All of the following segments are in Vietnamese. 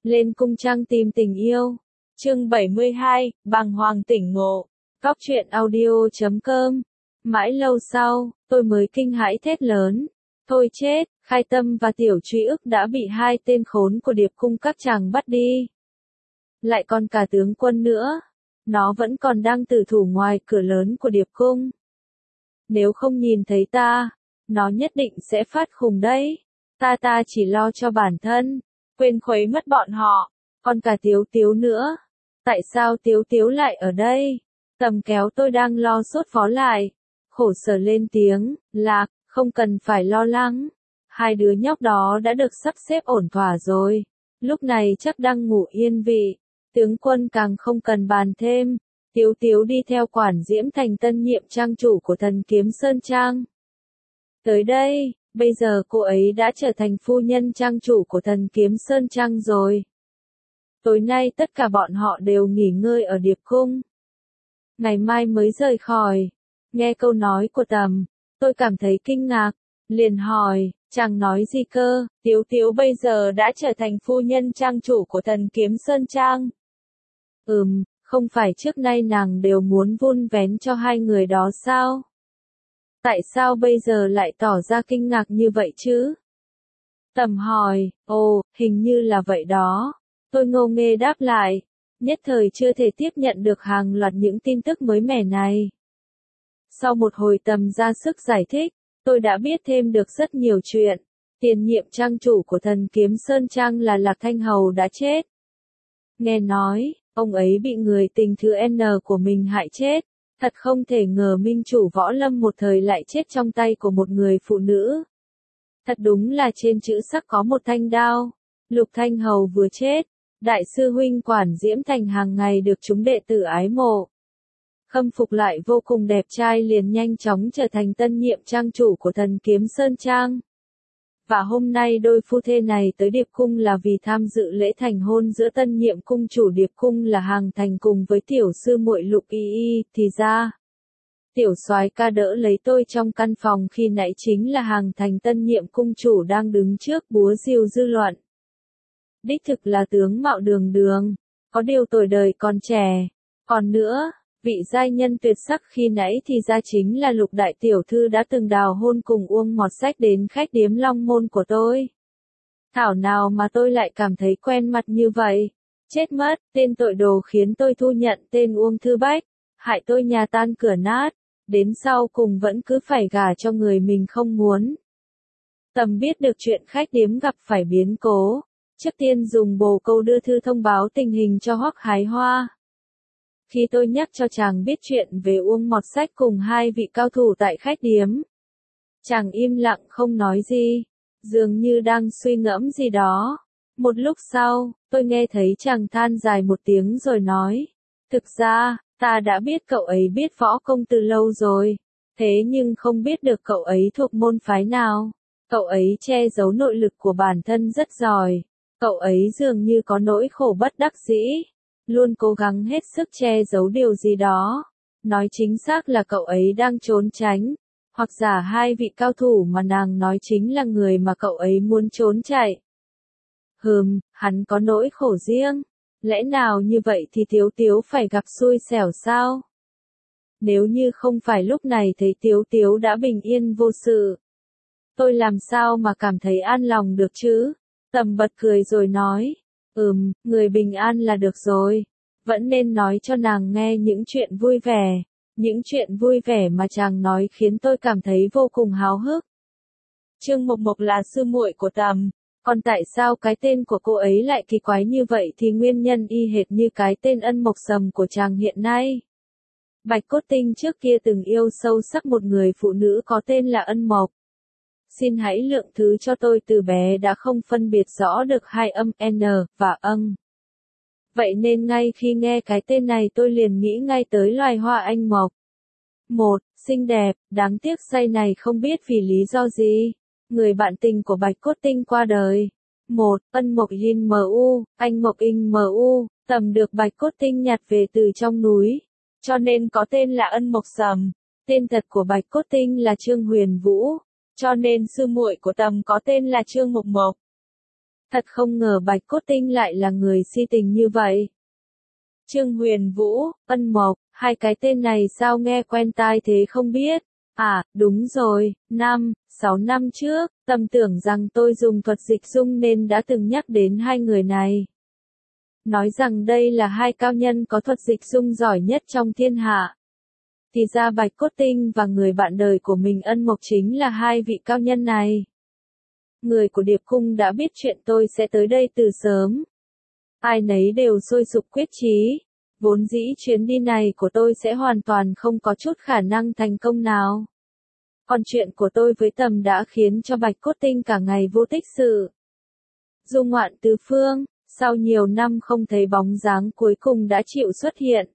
Lên cung trăng tìm tình yêu. Chương 72, bàng hoàng tỉnh ngộ. Cóc truyện audio.com. Mãi lâu sau, tôi mới kinh hãi thét lớn. Thôi chết, Khai Tâm và Tiểu Truy Ức đã bị hai tên khốn của Điệp Cung các chàng bắt đi. Lại còn cả tướng quân nữa. Nó vẫn còn đang tử thủ ngoài cửa lớn của Điệp Cung. Nếu không nhìn thấy ta, nó nhất định sẽ phát khùng đấy. Ta chỉ lo cho bản thân, quên khuấy mất bọn họ, còn cả Tiếu Tiếu nữa. Tại sao Tiếu Tiếu lại ở đây? Tầm kéo tôi đang lo sốt vó lại. Khổ sở lên tiếng, Lạc, không cần phải lo lắng. Hai đứa nhóc đó đã được sắp xếp ổn thỏa rồi. Lúc này chắc đang ngủ yên vị. Tướng quân càng không cần bàn thêm. Tiếu Tiếu đi theo Quản Diễm thành tân nhiệm trang chủ của Thần Kiếm Sơn Trang. Tới đây, bây giờ cô ấy đã trở thành phu nhân trang chủ của Thần Kiếm Sơn Trang rồi. Tối nay tất cả bọn họ đều nghỉ ngơi ở Điệp Cung. Ngày mai mới rời khỏi. Nghe câu nói của Tầm, tôi cảm thấy kinh ngạc, liền hỏi, chàng nói gì cơ? Tiếu Tiếu bây giờ đã trở thành phu nhân trang chủ của Thần Kiếm Sơn Trang. Không phải trước nay nàng đều muốn vun vén cho hai người đó sao? Tại sao bây giờ lại tỏ ra kinh ngạc như vậy chứ? Tầm hỏi, hình như là vậy đó. Tôi ngô nghê đáp lại, nhất thời chưa thể tiếp nhận được hàng loạt những tin tức mới mẻ này. Sau một hồi Tầm ra sức giải thích, tôi đã biết thêm được rất nhiều chuyện. Tiền nhiệm trang chủ của Thần Kiếm Sơn Trang là Lạc Thanh Hầu đã chết. Nghe nói, ông ấy bị người tình thứ N của mình hại chết. Thật không thể ngờ minh chủ võ lâm một thời lại chết trong tay của một người phụ nữ. Thật đúng là trên chữ sắc có một thanh đao. Lục Thanh Hầu vừa chết, đại sư huynh Quản Diễm Thành hàng ngày được chúng đệ tử ái mộ. Khâm phục lại vô cùng đẹp trai liền nhanh chóng trở thành tân nhiệm trang chủ của Thần Kiếm Sơn Trang. Và hôm nay đôi phu thê này tới Điệp Cung là vì tham dự lễ thành hôn giữa tân nhiệm cung chủ Điệp Cung là Hàng Thành cùng với tiểu sư muội Lục Y, thì ra. Tiểu soái ca đỡ lấy tôi trong căn phòng khi nãy chính là Hàng Thành tân nhiệm cung chủ đang đứng trước búa rìu dư luận. Đích thực là tướng mạo đường đường, có điều tuổi đời còn trẻ. Còn nữa, vị giai nhân tuyệt sắc khi nãy thì ra chính là Lục đại tiểu thư đã từng đào hôn cùng Uông Mọt Sách đến khách điếm Long Môn của tôi. Thảo nào mà tôi lại cảm thấy quen mặt như vậy. Chết mất, tên tội đồ khiến tôi thu nhận tên Uông Thư Bách, hại tôi nhà tan cửa nát, đến sau cùng vẫn cứ phải gả cho người mình không muốn. Tầm biết được chuyện khách điếm gặp phải biến cố, trước tiên dùng bồ câu đưa thư thông báo tình hình cho Hoắc Hái Hoa. Khi tôi nhắc cho chàng biết chuyện về Uông Mọt Sách cùng hai vị cao thủ tại khách điếm, chàng im lặng không nói gì, dường như đang suy ngẫm gì đó. Một lúc sau, tôi nghe thấy chàng than dài một tiếng rồi nói, thực ra, ta đã biết cậu ấy biết võ công từ lâu rồi, thế nhưng không biết được cậu ấy thuộc môn phái nào. Cậu ấy che giấu nội lực của bản thân rất giỏi, cậu ấy dường như có nỗi khổ bất đắc dĩ, luôn cố gắng hết sức che giấu điều gì đó. Nói chính xác là cậu ấy đang trốn tránh, hoặc giả hai vị cao thủ mà nàng nói chính là người mà cậu ấy muốn trốn chạy. Hắn có nỗi khổ riêng. Lẽ nào như vậy thì Tiếu Tiếu phải gặp xui xẻo sao? Nếu như không phải lúc này thấy Tiếu Tiếu đã bình yên vô sự, tôi làm sao mà cảm thấy an lòng được chứ? Tầm bật cười rồi nói, người bình an là được rồi. Vẫn nên nói cho nàng nghe những chuyện vui vẻ. Những chuyện vui vẻ mà chàng nói khiến tôi cảm thấy vô cùng háo hức. Trương Mộc Mộc là sư muội của Tầm. Còn tại sao cái tên của cô ấy lại kỳ quái như vậy thì nguyên nhân y hệt như cái tên Ân Mộc Sầm của chàng hiện nay. Bạch Cốt Tinh trước kia từng yêu sâu sắc một người phụ nữ có tên là Ân Mộc. Xin hãy lượng thứ cho tôi từ bé đã không phân biệt rõ được hai âm N và âng. Vậy nên ngay khi nghe cái tên này tôi liền nghĩ ngay tới loài hoa anh mộc. Một, xinh đẹp, đáng tiếc say này không biết vì lý do gì. Người bạn tình của Bạch Cốt Tinh qua đời. Một, Ân Mộc Yin Mu, anh Mộc In Mu, Tầm được Bạch Cốt Tinh nhặt về từ trong núi, cho nên có tên là Ân Mộc Sầm. Tên thật của Bạch Cốt Tinh là Trương Huyền Vũ, cho nên sư muội của Tầm có tên là Trương Mộc Mộc. Thật không ngờ Bạch Cốt Tinh lại là người si tình như vậy. Trương Huyền Vũ, Ân Mộc, hai cái tên này sao nghe quen tai thế không biết. À, đúng rồi, 6 năm trước, Tâm tưởng rằng tôi dùng thuật dịch dung nên đã từng nhắc đến hai người này. Nói rằng đây là hai cao nhân có thuật dịch dung giỏi nhất trong thiên hạ. Thì ra Bạch Cốt Tinh và người bạn đời của mình Ân Mộc chính là hai vị cao nhân này. Người của Điệp Cung đã biết chuyện tôi sẽ tới đây từ sớm. Ai nấy đều sôi sục quyết chí. Vốn dĩ chuyến đi này của tôi sẽ hoàn toàn không có chút khả năng thành công nào. Còn chuyện của tôi với Tầm đã khiến cho Bạch Cốt Tinh cả ngày vô tích sự. Du ngoạn tứ phương, sau nhiều năm không thấy bóng dáng cuối cùng đã chịu xuất hiện.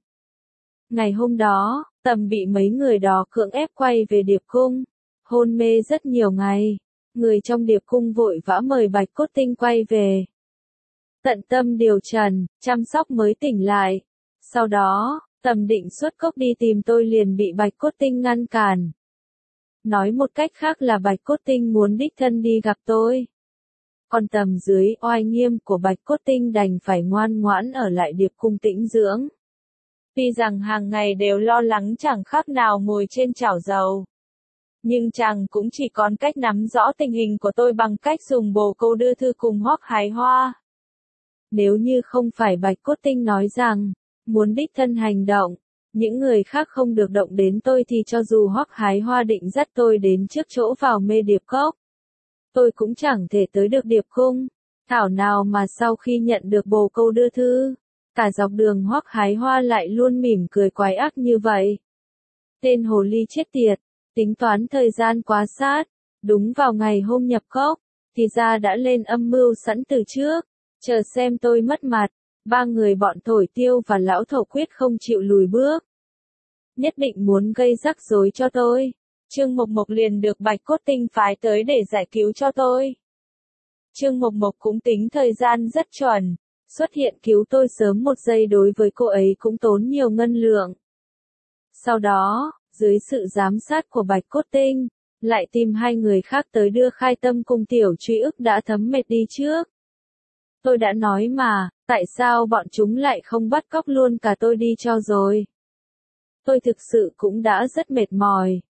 Ngày hôm đó, Tầm bị mấy người đó cưỡng ép quay về Điệp Cung. Hôn mê rất nhiều ngày. Người trong Điệp Cung vội vã mời Bạch Cốt Tinh quay về. Tận tâm điều trần, chăm sóc mới tỉnh lại. Sau đó, Tầm định xuất cốc đi tìm tôi liền bị Bạch Cốt Tinh ngăn cản. Nói một cách khác là Bạch Cốt Tinh muốn đích thân đi gặp tôi. Còn Tầm dưới oai nghiêm của Bạch Cốt Tinh đành phải ngoan ngoãn ở lại Điệp Cung tĩnh dưỡng. Tuy rằng hàng ngày đều lo lắng chẳng khác nào ngồi trên chảo dầu. Nhưng chàng cũng chỉ còn cách nắm rõ tình hình của tôi bằng cách dùng bồ câu đưa thư cùng Hoắc Hái Hoa. Nếu như không phải Bạch Cốt Tinh nói rằng, muốn đích thân hành động, những người khác không được động đến tôi thì cho dù Hoắc Hái Hoa định dắt tôi đến trước chỗ vào mê điệp cốc, tôi cũng chẳng thể tới được Điệp Cung. Thảo nào mà sau khi nhận được bồ câu đưa thư, cả dọc đường Hoắc Hái Hoa lại luôn mỉm cười quái ác như vậy. Tên hồ ly chết tiệt, tính toán thời gian quá sát, đúng vào ngày hôm nhập cốc, thì ra đã lên âm mưu sẵn từ trước, chờ xem tôi mất mặt. Ba người bọn Thổi Tiêu và Lão Thổ quyết không chịu lùi bước. Nhất định muốn gây rắc rối cho tôi. Trương Mộc Mộc liền được Bạch Cốt Tinh phái tới để giải cứu cho tôi. Trương Mộc Mộc cũng tính thời gian rất chuẩn. Xuất hiện cứu tôi sớm một giây đối với cô ấy cũng tốn nhiều ngân lượng. Sau đó, dưới sự giám sát của Bạch Cốt Tinh, lại tìm hai người khác tới đưa Khai Tâm cùng Tiểu Truy Ức đã thấm mệt đi trước. Tôi đã nói mà, tại sao bọn chúng lại không bắt cóc luôn cả tôi đi cho rồi? Tôi thực sự cũng đã rất mệt mỏi.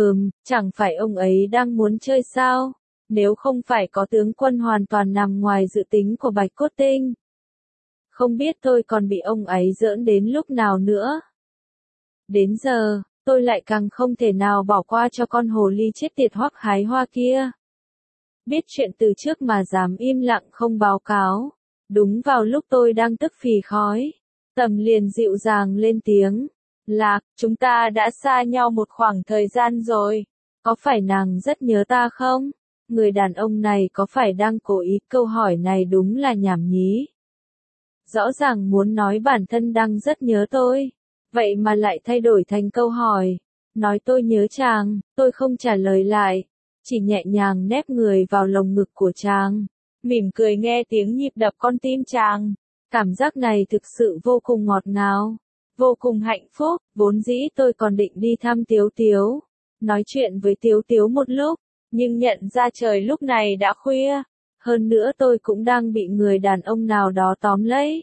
Chẳng phải ông ấy đang muốn chơi sao? Nếu không phải có tướng quân hoàn toàn nằm ngoài dự tính của Bạch Cốt Tinh. Không biết tôi còn bị ông ấy giỡn đến lúc nào nữa. Đến giờ, tôi lại càng không thể nào bỏ qua cho con hồ ly chết tiệt Hoắc Hái Hoa kia. Biết chuyện từ trước mà dám im lặng không báo cáo. Đúng vào lúc tôi đang tức phì khói, Tầm liền dịu dàng lên tiếng. Lạc, chúng ta đã xa nhau một khoảng thời gian rồi. Có phải nàng rất nhớ ta không? Người đàn ông này có phải đang cố ý? Câu hỏi này đúng là nhảm nhí. Rõ ràng muốn nói bản thân đang rất nhớ tôi. Vậy mà lại thay đổi thành câu hỏi. Nói tôi nhớ chàng, tôi không trả lời lại. Chỉ nhẹ nhàng nép người vào lồng ngực của chàng. Mỉm cười nghe tiếng nhịp đập con tim chàng. Cảm giác này thực sự vô cùng ngọt ngào. Vô cùng hạnh phúc. Vốn dĩ tôi còn định đi thăm Tiếu Tiếu. Nói chuyện với Tiếu Tiếu một lúc. Nhưng nhận ra trời lúc này đã khuya. Hơn nữa tôi cũng đang bị người đàn ông nào đó tóm lấy.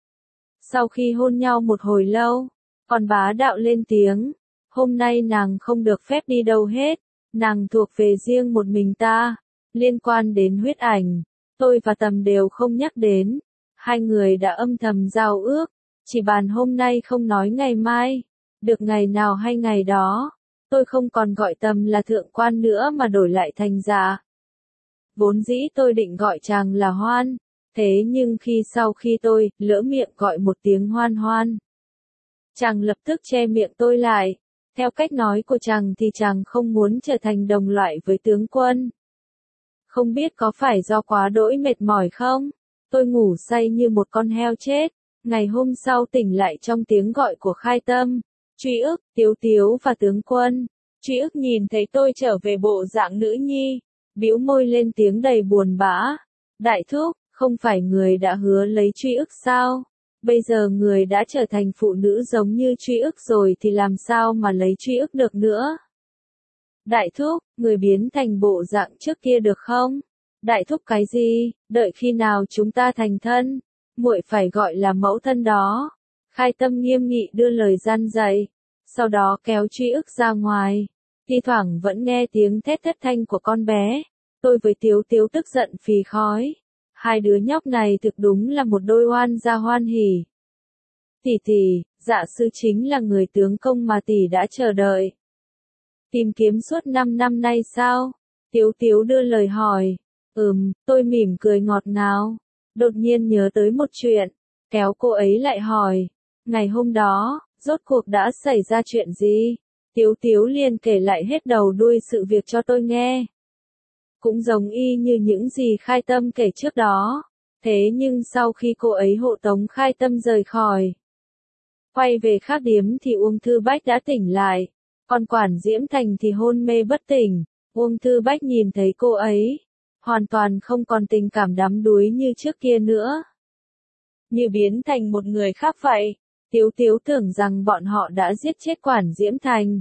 Sau khi hôn nhau một hồi lâu, còn bá đạo lên tiếng. Hôm nay nàng không được phép đi đâu hết. Nàng thuộc về riêng một mình ta. Liên quan đến huyết ảnh, tôi và Tầm đều không nhắc đến. Hai người đã âm thầm giao ước. Chỉ bàn hôm nay không nói ngày mai. Được ngày nào hay ngày đó. Tôi không còn gọi Tầm là thượng quan nữa mà đổi lại thành Dạ. Vốn dĩ tôi định gọi chàng là Hoan. Thế nhưng sau khi tôi lỡ miệng gọi một tiếng Hoan Hoan, chàng lập tức che miệng tôi lại. Theo cách nói của chàng thì chàng không muốn trở thành đồng loại với tướng quân. Không biết có phải do quá đỗi mệt mỏi không? Tôi ngủ say như một con heo chết. Ngày hôm sau tỉnh lại trong tiếng gọi của Khai Tâm, Truy Ức, Tiếu Tiếu và tướng quân. Truy Ức nhìn thấy tôi trở về bộ dạng nữ nhi, bĩu môi lên tiếng đầy buồn bã. Đại thúc, không phải người đã hứa lấy Truy Ức sao? Bây giờ người đã trở thành phụ nữ giống như Truy Ức rồi thì làm sao mà lấy Truy Ức được nữa? Đại thúc, người biến thành bộ dạng trước kia được không? Đại thúc cái gì, đợi khi nào chúng ta thành thân, muội phải gọi là mẫu thân đó. Khai Tâm nghiêm nghị đưa lời gian dạy, sau đó kéo Truy Ức ra ngoài. Thi thoảng vẫn nghe tiếng thét thất thanh của con bé. Tôi với Tiếu Tiếu tức giận phì khói. Hai đứa nhóc này thực đúng là một đôi oan gia hoan hỉ. Tỷ tỷ, dạ sư chính là người tướng công mà tỷ đã chờ đợi. Tìm kiếm suốt 5 năm nay sao? Tiếu Tiếu đưa lời hỏi. Tôi mỉm cười ngọt ngào. Đột nhiên nhớ tới một chuyện, kéo cô ấy lại hỏi. Ngày hôm đó, rốt cuộc đã xảy ra chuyện gì? Tiếu Tiếu liền kể lại hết đầu đuôi sự việc cho tôi nghe. Cũng giống y như những gì Khai Tâm kể trước đó. Thế nhưng sau khi cô ấy hộ tống Khai Tâm rời khỏi, quay về khác điếm thì Uông Thư Bách đã tỉnh lại. Còn Quản Diễm Thành thì hôn mê bất tỉnh. Uông Thư Bách nhìn thấy cô ấy, hoàn toàn không còn tình cảm đắm đuối như trước kia nữa. Như biến thành một người khác vậy. Tiếu Tiếu tưởng rằng bọn họ đã giết chết Quản Diễm Thành.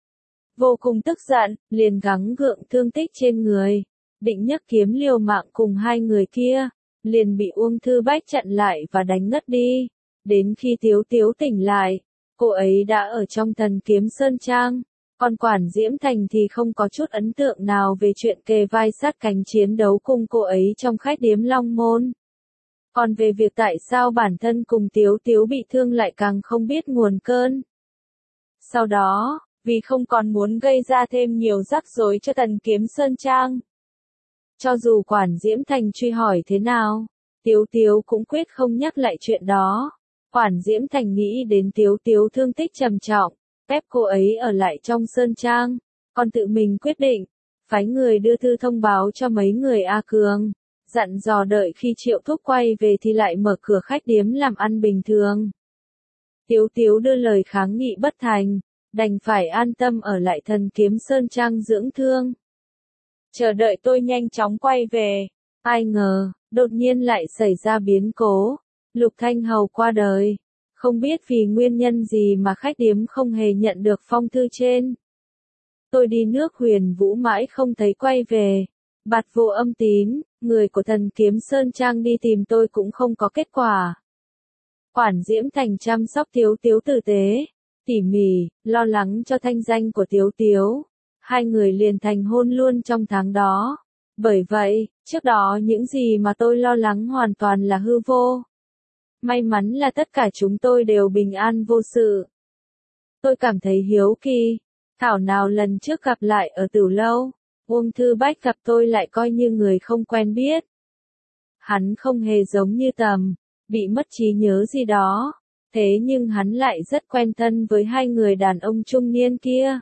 Vô cùng tức giận, liền gắng gượng thương tích trên người. Định nhấc kiếm liều mạng cùng hai người kia, liền bị Uông Thư Bách chặn lại và đánh ngất đi. Đến khi Tiếu Tiếu tỉnh lại, cô ấy đã ở trong Thần Kiếm Sơn Trang. Còn Quản Diễm Thành thì không có chút ấn tượng nào về chuyện kề vai sát cánh chiến đấu cùng cô ấy trong khách điếm Long Môn. Còn về việc tại sao bản thân cùng Tiếu Tiếu bị thương lại càng không biết nguồn cơn. Sau đó, vì không còn muốn gây ra thêm nhiều rắc rối cho Thần Kiếm Sơn Trang, cho dù Quản Diễm Thành truy hỏi thế nào, Tiếu Tiếu cũng quyết không nhắc lại chuyện đó. Quản Diễm Thành nghĩ đến Tiếu Tiếu thương tích trầm trọng, ép cô ấy ở lại trong Sơn Trang, còn tự mình quyết định, phái người đưa thư thông báo cho mấy người A Cường, dặn dò đợi khi Triệu Thúc quay về thì lại mở cửa khách điếm làm ăn bình thường. Tiếu Tiếu đưa lời kháng nghị bất thành, đành phải an tâm ở lại Thần Kiếm Sơn Trang dưỡng thương. Chờ đợi tôi nhanh chóng quay về. Ai ngờ, đột nhiên lại xảy ra biến cố. Lục Thanh Hầu qua đời. Không biết vì nguyên nhân gì mà khách điếm không hề nhận được phong thư trên. Tôi đi nước Huyền Vũ mãi không thấy quay về. Bạt Vô Âm Tín, người của Thần Kiếm Sơn Trang đi tìm tôi cũng không có kết quả. Quản Diễm Thành chăm sóc Tiếu Tiếu tử tế, tỉ mỉ, lo lắng cho thanh danh của Tiếu Tiếu. Hai người liền thành hôn luôn trong tháng đó. Bởi vậy, trước đó những gì mà tôi lo lắng hoàn toàn là hư vô. May mắn là tất cả chúng tôi đều bình an vô sự. Tôi cảm thấy hiếu kỳ. Thảo nào lần trước gặp lại ở Tử Lâu, Uông Thư Bách gặp tôi lại coi như người không quen biết. Hắn không hề giống như Tầm, bị mất trí nhớ gì đó. Thế nhưng hắn lại rất quen thân với hai người đàn ông trung niên kia.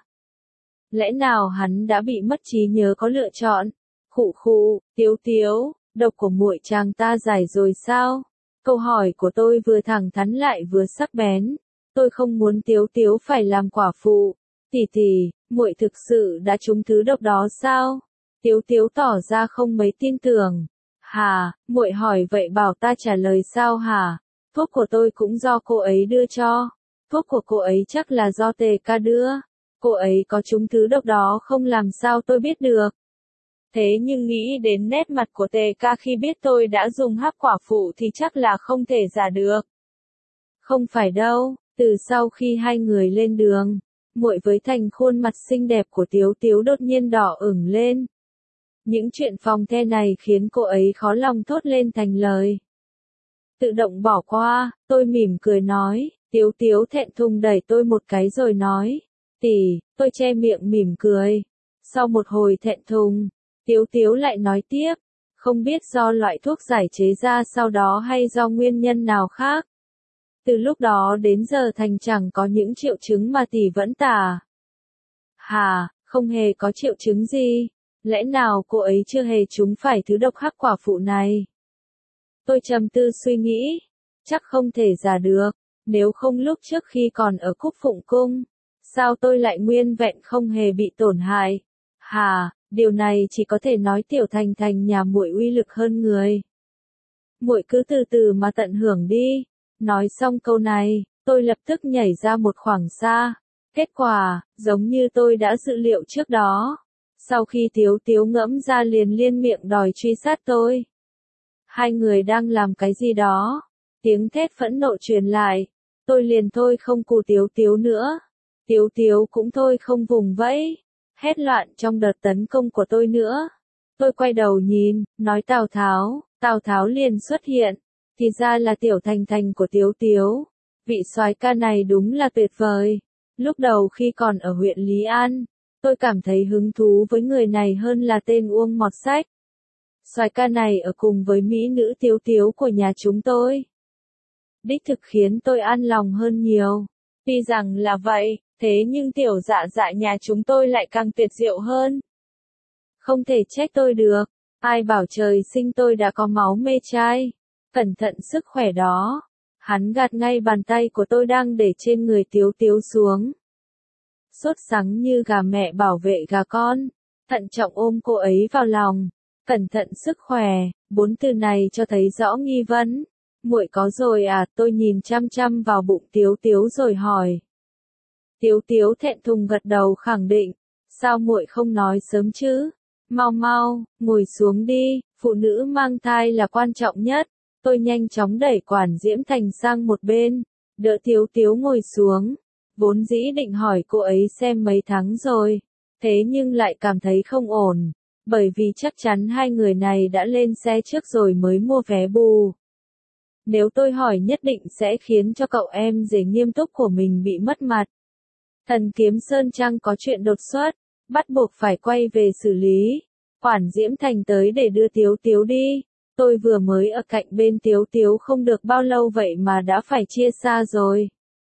Lẽ nào hắn đã bị mất trí nhớ có lựa chọn? Khụ khụ, Tiếu Tiếu, độc của muội chàng ta giải rồi sao? Câu hỏi của tôi vừa thẳng thắn lại vừa sắc bén. Tôi không muốn Tiếu Tiếu phải làm quả phụ. Tỷ tỷ, muội thực sự đã trúng thứ độc đó sao? Tiếu Tiếu tỏ ra không mấy tin tưởng. Hà, muội hỏi vậy bảo ta trả lời sao hả? Thuốc của tôi cũng do cô ấy đưa cho. Thuốc của cô ấy chắc là do Tề ca đưa. Cô ấy có trúng thứ độc đó không làm sao tôi biết được. Thế nhưng nghĩ đến nét mặt của Tề ca khi biết tôi đã dùng hắc quả phụ thì chắc là không thể giả được. Không phải đâu, từ sau khi hai người lên đường, muội với thành khuôn mặt xinh đẹp của Tiếu Tiếu đột nhiên đỏ ửng lên. Những chuyện phòng the này khiến cô ấy khó lòng thốt lên thành lời. Tự động bỏ qua, tôi mỉm cười nói, Tiếu Tiếu thẹn thùng đẩy tôi một cái rồi nói, tỷ, tôi che miệng mỉm cười. Sau một hồi thẹn thùng, Tiếu Tiếu lại nói tiếp, không biết do loại thuốc giải chế ra sau đó hay do nguyên nhân nào khác. Từ lúc đó đến giờ Thành chẳng có những triệu chứng mà tỷ vẫn tả. Hà, không hề có triệu chứng gì. Lẽ nào cô ấy chưa hề trúng phải thứ độc hắc quả phụ này? Tôi trầm tư suy nghĩ. Chắc không thể giả được. Nếu không lúc trước khi còn ở Cúc Phụng Cung, sao tôi lại nguyên vẹn không hề bị tổn hại? Hà, điều này chỉ có thể nói Tiểu Thành Thành nhà muội uy lực hơn người. Muội cứ từ từ mà tận hưởng đi. Nói xong câu này, tôi lập tức nhảy ra một khoảng xa. Kết quả, giống như tôi đã dự liệu trước đó. Sau khi Tiếu Tiếu ngẫm ra liền liên miệng đòi truy sát tôi. Hai người đang làm cái gì đó? Tiếng thét phẫn nộ truyền lại. Tôi liền thôi không cù Tiếu Tiếu nữa. Tiếu Tiếu cũng thôi không vùng vẫy. Hét loạn trong đợt tấn công của tôi nữa. Tôi quay đầu nhìn, nói Tào Tháo liền xuất hiện. Thì ra là Tiểu Thành Thành của Tiếu Tiếu. Vị soái ca này đúng là tuyệt vời. Lúc đầu khi còn ở huyện Lý An, tôi cảm thấy hứng thú với người này hơn là tên Uông Mọt Sách. Soái ca này ở cùng với mỹ nữ Tiếu Tiếu của nhà chúng tôi. Đích thực khiến tôi an lòng hơn nhiều. Tuy rằng là vậy, thế nhưng Tiểu Dạ Dạ nhà chúng tôi lại càng tuyệt diệu hơn. Không thể trách tôi được. Ai bảo trời sinh tôi đã có máu mê trai. Cẩn thận sức khỏe đó. Hắn gạt ngay bàn tay của tôi đang để trên người Tiếu Tiếu xuống. Sốt sắng như gà mẹ bảo vệ gà con. Thận trọng ôm cô ấy vào lòng. Cẩn thận sức khỏe. 4 từ này cho thấy rõ nghi vấn. Muội có rồi à? Tôi nhìn chăm chăm vào bụng Tiếu Tiếu rồi hỏi. Tiếu Tiếu thẹn thùng gật đầu khẳng định. Sao muội không nói sớm chứ? Mau mau, ngồi xuống đi, phụ nữ mang thai là quan trọng nhất. Tôi nhanh chóng đẩy Quản Diễm Thành sang một bên, đỡ Tiếu Tiếu ngồi xuống. Vốn dĩ định hỏi cô ấy xem mấy tháng rồi, thế nhưng lại cảm thấy không ổn, bởi vì chắc chắn hai người này đã lên xe trước rồi mới mua vé bù. Nếu tôi hỏi nhất định sẽ khiến cho cậu em rể nghiêm túc của mình bị mất mặt. Thần Kiếm Sơn Trang có chuyện đột xuất, bắt buộc phải quay về xử lý. Quản Diễm Thành tới để đưa Tiếu Tiếu đi. Tôi vừa mới ở cạnh bên Tiếu Tiếu không được bao lâu vậy mà đã phải chia xa rồi.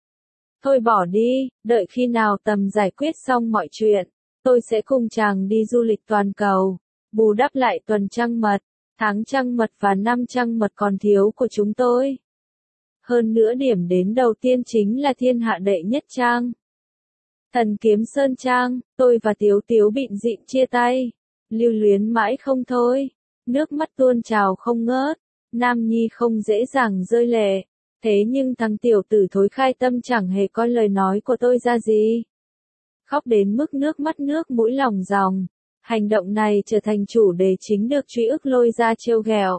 Thôi bỏ đi, đợi khi nào Tầm giải quyết xong mọi chuyện, tôi sẽ cùng chàng đi du lịch toàn cầu, bù đắp lại tuần trăng mật, tháng trăng mật và năm trăng mật còn thiếu của chúng tôi. Hơn nữa điểm đến đầu tiên chính là thiên hạ đệ nhất trang. Thần Kiếm Sơn Trang, tôi và Tiếu Tiếu bịn dịn chia tay, lưu luyến mãi không thôi, nước mắt tuôn trào không ngớt, Nam Nhi không dễ dàng rơi lệ, thế nhưng thằng tiểu tử thối khai tâm chẳng hề coi lời nói của tôi ra gì. Khóc đến mức nước mắt nước mũi lòng ròng, hành động này trở thành chủ đề chính được Truy Ức lôi ra trêu ghẹo.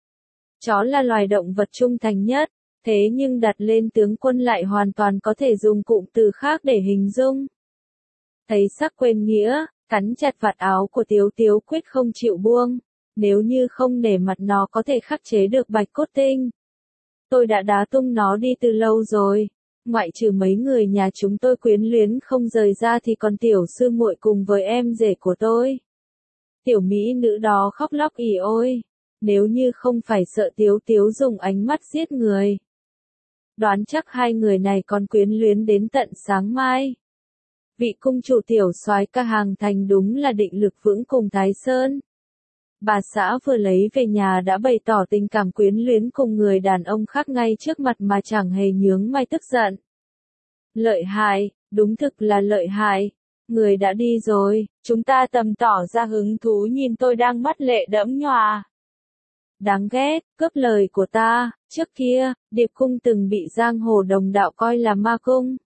Chó là loài động vật trung thành nhất, thế nhưng đặt lên tướng quân lại hoàn toàn có thể dùng cụm từ khác để hình dung. Thấy sắc quên nghĩa, cắn chặt vạt áo của Tiếu Tiếu quyết không chịu buông, nếu như không nể mặt nó có thể khắc chế được Bạch Cốt Tinh. Tôi đã đá tung nó đi từ lâu rồi, ngoại trừ mấy người nhà chúng tôi quyến luyến không rời ra thì còn tiểu sư muội cùng với em rể của tôi. Tiểu mỹ nữ đó khóc lóc ỉ ôi, nếu như không phải sợ Tiếu Tiếu dùng ánh mắt giết người. Đoán chắc hai người này còn quyến luyến đến tận sáng mai. Vị cung chủ tiểu soái ca Hàng Thành đúng là định lực vững cùng Thái Sơn. Bà xã vừa lấy về nhà đã bày tỏ tình cảm quyến luyến cùng người đàn ông khác ngay trước mặt mà chẳng hề nhướng mày tức giận. Lợi hại, đúng thực là lợi hại. Người đã đi rồi, chúng ta tầm tỏ ra hứng thú nhìn tôi đang mắt lệ đẫm nhòa. Đáng ghét, cướp lời của ta, trước kia, Điệp Cung từng bị giang hồ đồng đạo coi là ma cung.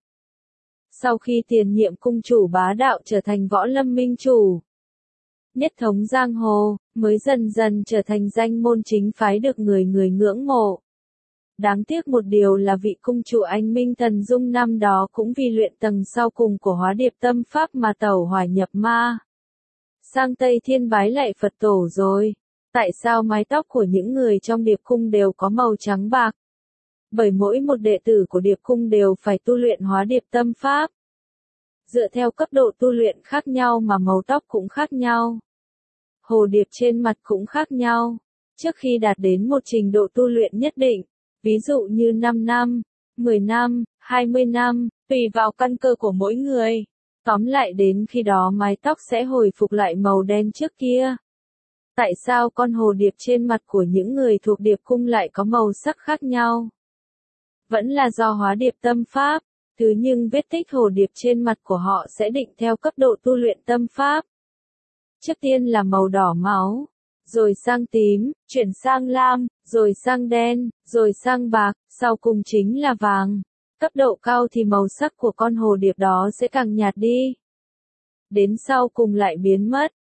Sau khi tiền nhiệm cung chủ bá đạo trở thành Võ Lâm minh chủ, nhất thống giang hồ, mới dần dần trở thành danh môn chính phái được người người ngưỡng mộ. Đáng tiếc một điều là vị cung chủ anh Minh Thần Dung năm đó cũng vì luyện tầng sau cùng của Hóa Điệp Tâm Pháp mà tẩu hỏa nhập ma. Sang Tây Thiên bái lại Phật tổ rồi. Tại sao mái tóc của những người trong Điệp Cung đều có màu trắng bạc? Bởi mỗi một đệ tử của Điệp Cung đều phải tu luyện Hóa Điệp Tâm Pháp. Dựa theo cấp độ tu luyện khác nhau mà màu tóc cũng khác nhau. Hồ điệp trên mặt cũng khác nhau. Trước khi đạt đến một trình độ tu luyện nhất định, ví dụ như 5 năm, 10 năm, 20 năm, tùy vào căn cơ của mỗi người. Tóm lại đến khi đó mái tóc sẽ hồi phục lại màu đen trước kia. Tại sao con hồ điệp trên mặt của những người thuộc Điệp Cung lại có màu sắc khác nhau? Vẫn là do Hóa Điệp Tâm Pháp, thế nhưng vết tích hồ điệp trên mặt của họ sẽ định theo cấp độ tu luyện tâm pháp. Trước tiên là màu đỏ máu, rồi sang tím, chuyển sang lam, rồi sang đen, rồi sang bạc, sau cùng chính là vàng. Cấp độ cao thì màu sắc của con hồ điệp đó sẽ càng nhạt đi. Đến sau cùng lại biến mất,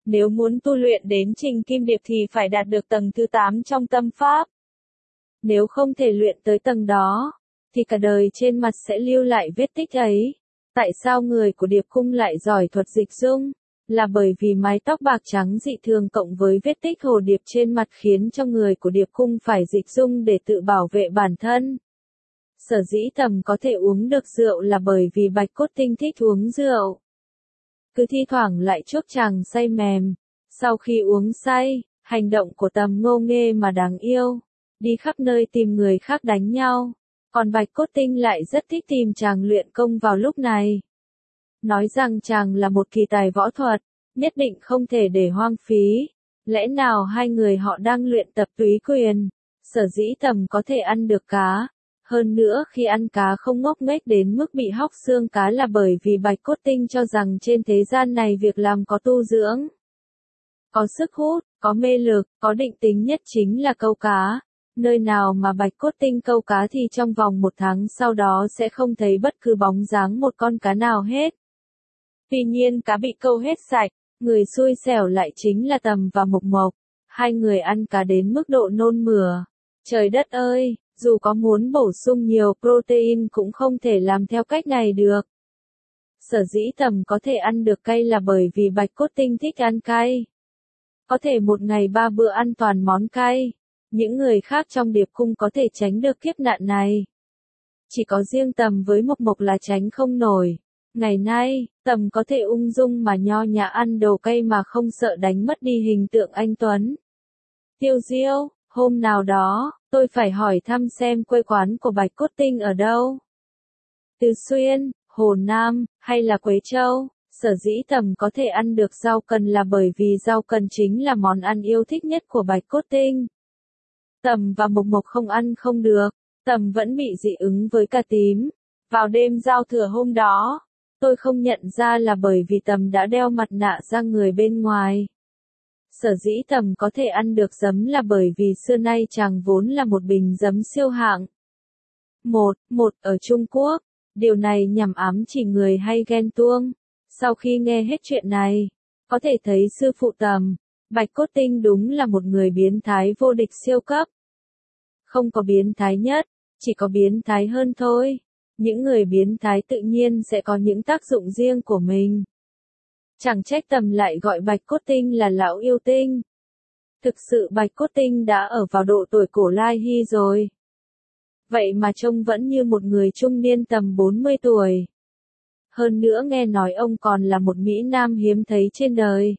Nếu muốn tu luyện đến trình kim điệp thì phải đạt được tầng thứ 8 trong tâm pháp. Nếu không thể luyện tới tầng đó, thì cả đời trên mặt sẽ lưu lại vết tích ấy. Tại sao người của Điệp Cung lại giỏi thuật dịch dung? Là bởi vì mái tóc bạc trắng dị thường cộng với vết tích hồ điệp trên mặt khiến cho người của Điệp Cung phải dịch dung để tự bảo vệ bản thân. Sở dĩ Tầm có thể uống được rượu là bởi vì Bạch Cốt Tinh thích uống rượu. Cứ thi thoảng lại chuốc chàng say mềm. Sau khi uống say, hành động của Tầm ngô nghê mà đáng yêu. Đi khắp nơi tìm người khác đánh nhau. Còn Bạch Cốt Tinh lại rất thích tìm chàng luyện công vào lúc này. Nói rằng chàng là một kỳ tài võ thuật, nhất định không thể để hoang phí. Lẽ nào hai người họ đang luyện tập túy quyền? Sở dĩ Tầm có thể ăn được cá. Hơn nữa khi ăn cá không ngốc nghếch đến mức bị hóc xương cá là bởi vì Bạch Cốt Tinh cho rằng trên thế gian này việc làm có tu dưỡng. Có sức hút, có mê lực, có định tính nhất chính là câu cá. Nơi nào mà Bạch Cốt Tinh câu cá thì trong vòng 1 tháng sau đó sẽ không thấy bất cứ bóng dáng một con cá nào hết. Tuy nhiên cá bị câu hết sạch, người xui xẻo lại chính là Tầm và Mộc Mộc. Hai người ăn cá đến mức độ nôn mửa. Trời đất ơi, dù có muốn bổ sung nhiều protein cũng không thể làm theo cách này được. Sở dĩ Tầm có thể ăn được cay là bởi vì Bạch Cốt Tinh thích ăn cay. Có thể một ngày 3 bữa ăn toàn món cay. Những người khác trong Điệp Cung có thể tránh được kiếp nạn này. Chỉ có riêng Tầm với Mộc Mộc là tránh không nổi. Ngày nay, Tầm có thể ung dung mà nho nhã ăn đồ cay mà không sợ đánh mất đi hình tượng anh Tuấn. Tiêu Diêu, hôm nào đó, tôi phải hỏi thăm xem quê quán của Bạch Cốt Tinh ở đâu. Từ Xuyên, Hồ Nam, hay là Quế Châu? Sở dĩ Tầm có thể ăn được rau cần là bởi vì rau cần chính là món ăn yêu thích nhất của Bạch Cốt Tinh. Tầm và Mộc Mộc không ăn không được, Tầm vẫn bị dị ứng với cà tím. Vào đêm giao thừa hôm đó, tôi không nhận ra là bởi vì Tầm đã đeo mặt nạ ra người bên ngoài. Sở dĩ Tầm có thể ăn được giấm là bởi vì xưa nay chàng vốn là một bình giấm siêu hạng. Một ở Trung Quốc, điều này nhằm ám chỉ người hay ghen tuông. Sau khi nghe hết chuyện này, có thể thấy sư phụ Tầm, Bạch Cốt Tinh đúng là một người biến thái vô địch siêu cấp. Không có biến thái nhất, chỉ có biến thái hơn thôi. Những người biến thái tự nhiên sẽ có những tác dụng riêng của mình. Chẳng trách Tầm lại gọi Bạch Cốt Tinh là lão yêu tinh. Thực sự Bạch Cốt Tinh đã ở vào độ tuổi cổ lai hy rồi. Vậy mà trông vẫn như một người trung niên tầm 40 tuổi. Hơn nữa nghe nói ông còn là một mỹ nam hiếm thấy trên đời.